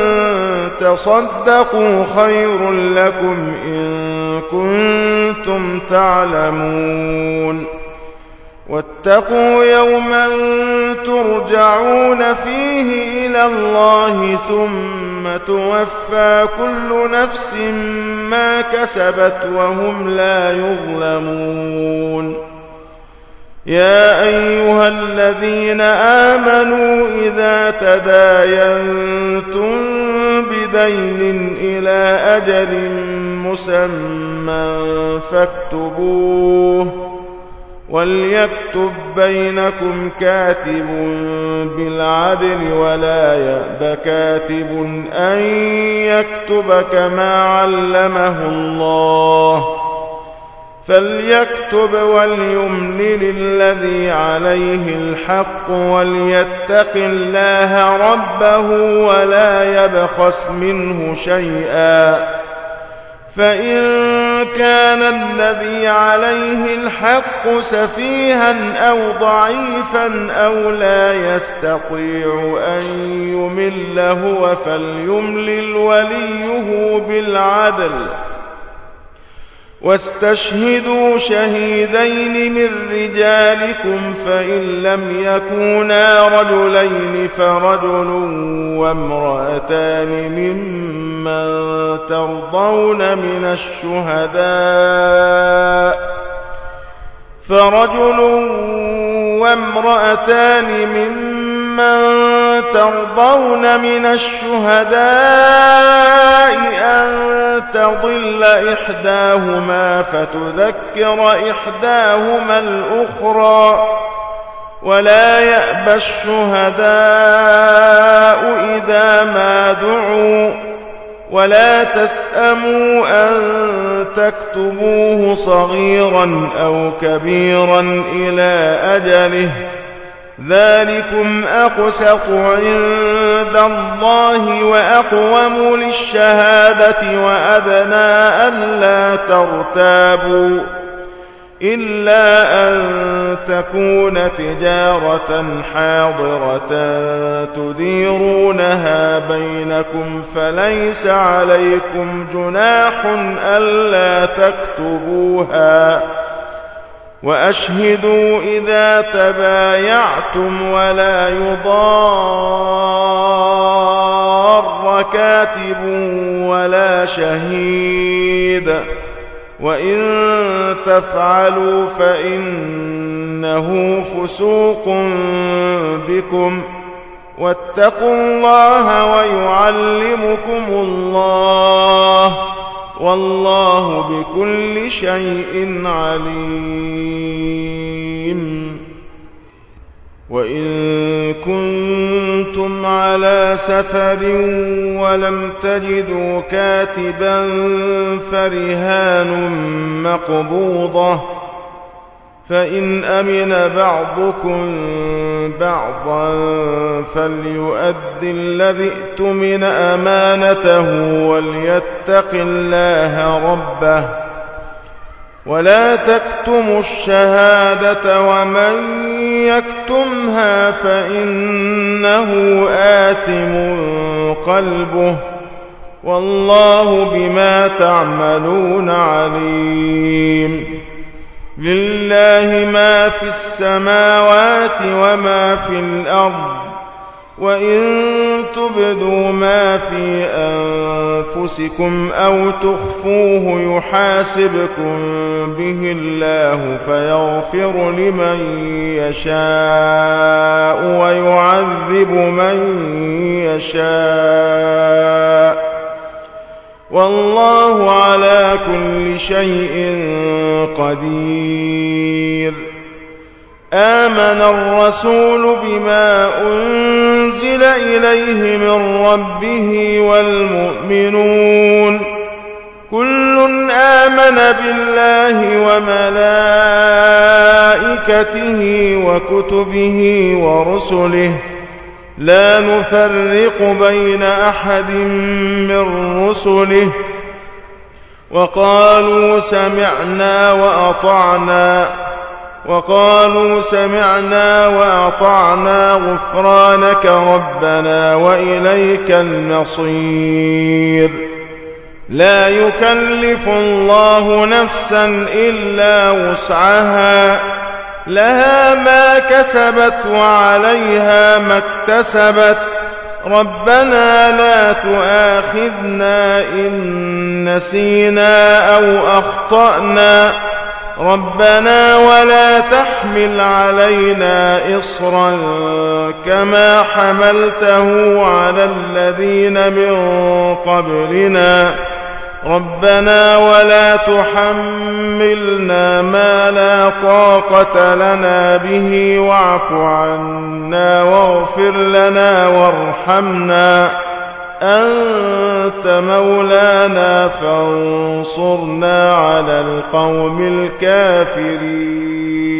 تصدقوا خير لكم إن كنتم تعلمون. واتقوا يوما ترجعون فيه إلى الله ثم توفى كل نفس ما كسبت وهم لا يظلمون. يا أيها الذين آمنوا إذا تداينتم بدين إلى أجل مسمى فاكتبوه، وليكتب بينكم كاتب بالعدل ولا يأب كاتب أن يكتب كما علمه الله، فليكتب وليملل الذي عليه الحق وليتق الله ربه ولا يبخس منه شيئا، فإن كان الذي عليه الحق سفيها أو ضعيفا أو لا يستطيع أن يمل هو فليملل وليه بالعدل، واستشهدوا شهيدين من رجالكم فإن لم يكونا رجلين فرجل وامرأتان ممن ترضون من الشهداء فرجل وامرأتان ممن ترضون من الشهداء أن تضل إحداهما فتذكر إحداهما الأخرى، ولا يأبى الشهداء إذا ما دعوا، ولا تسأموا أن تكتبوه صغيرا أو كبيرا إلى أجله، ذلكم أقسط عند الله وأقوم للشهادة وأدنى ألا ترتابوا إلا أن تكون تجارة حاضرة تديرونها بينكم فليس عليكم جناح ألا تكتبوها وأشهدوا إذا تبايعتم ولا يضار كاتب ولا شهيد وإن تفعلوا فإنه فسوق بكم واتقوا الله ويعلمكم الله والله بكل شيء عليم. وإن كنتم على سفر ولم تجدوا كاتبا فرهان مقبوضة فإن أمن بعضكم بعضا فليؤد الذي اؤتمن أمانته وليتق الله ربه ولا تكتموا الشهادة ومن يكتمها فإنه آثم قلبه والله بما تعملون عليم. لله ما في السماوات وما في الأرض وإن تبدوا ما في أنفسكم أو تخفوه يحاسبكم به الله فيغفر لمن يشاء ويعذب من يشاء والله على كل شيء قدير. آمن الرسول بما أنزل إليه من ربه والمؤمنون كل آمن بالله وملائكته وكتبه ورسله لا نفرق بين أحد من رسله وقالوا سمعنا وأطعنا وقالوا سمعنا وأطعنا غفرانك ربنا وإليك المصير. لا يكلف الله نفسا إلا وسعها لها ما كسبت وعليها ما اكتسبت ربنا لا تؤاخذنا إن نسينا أو أخطأنا ربنا ولا تحمل علينا إصرا كما حملته على الذين من قبلنا ربنا ولا تحملنا ما لا طاقة لنا به واعف عنا واغفر لنا وارحمنا أنت مولانا فانصرنا على القوم الكافرين.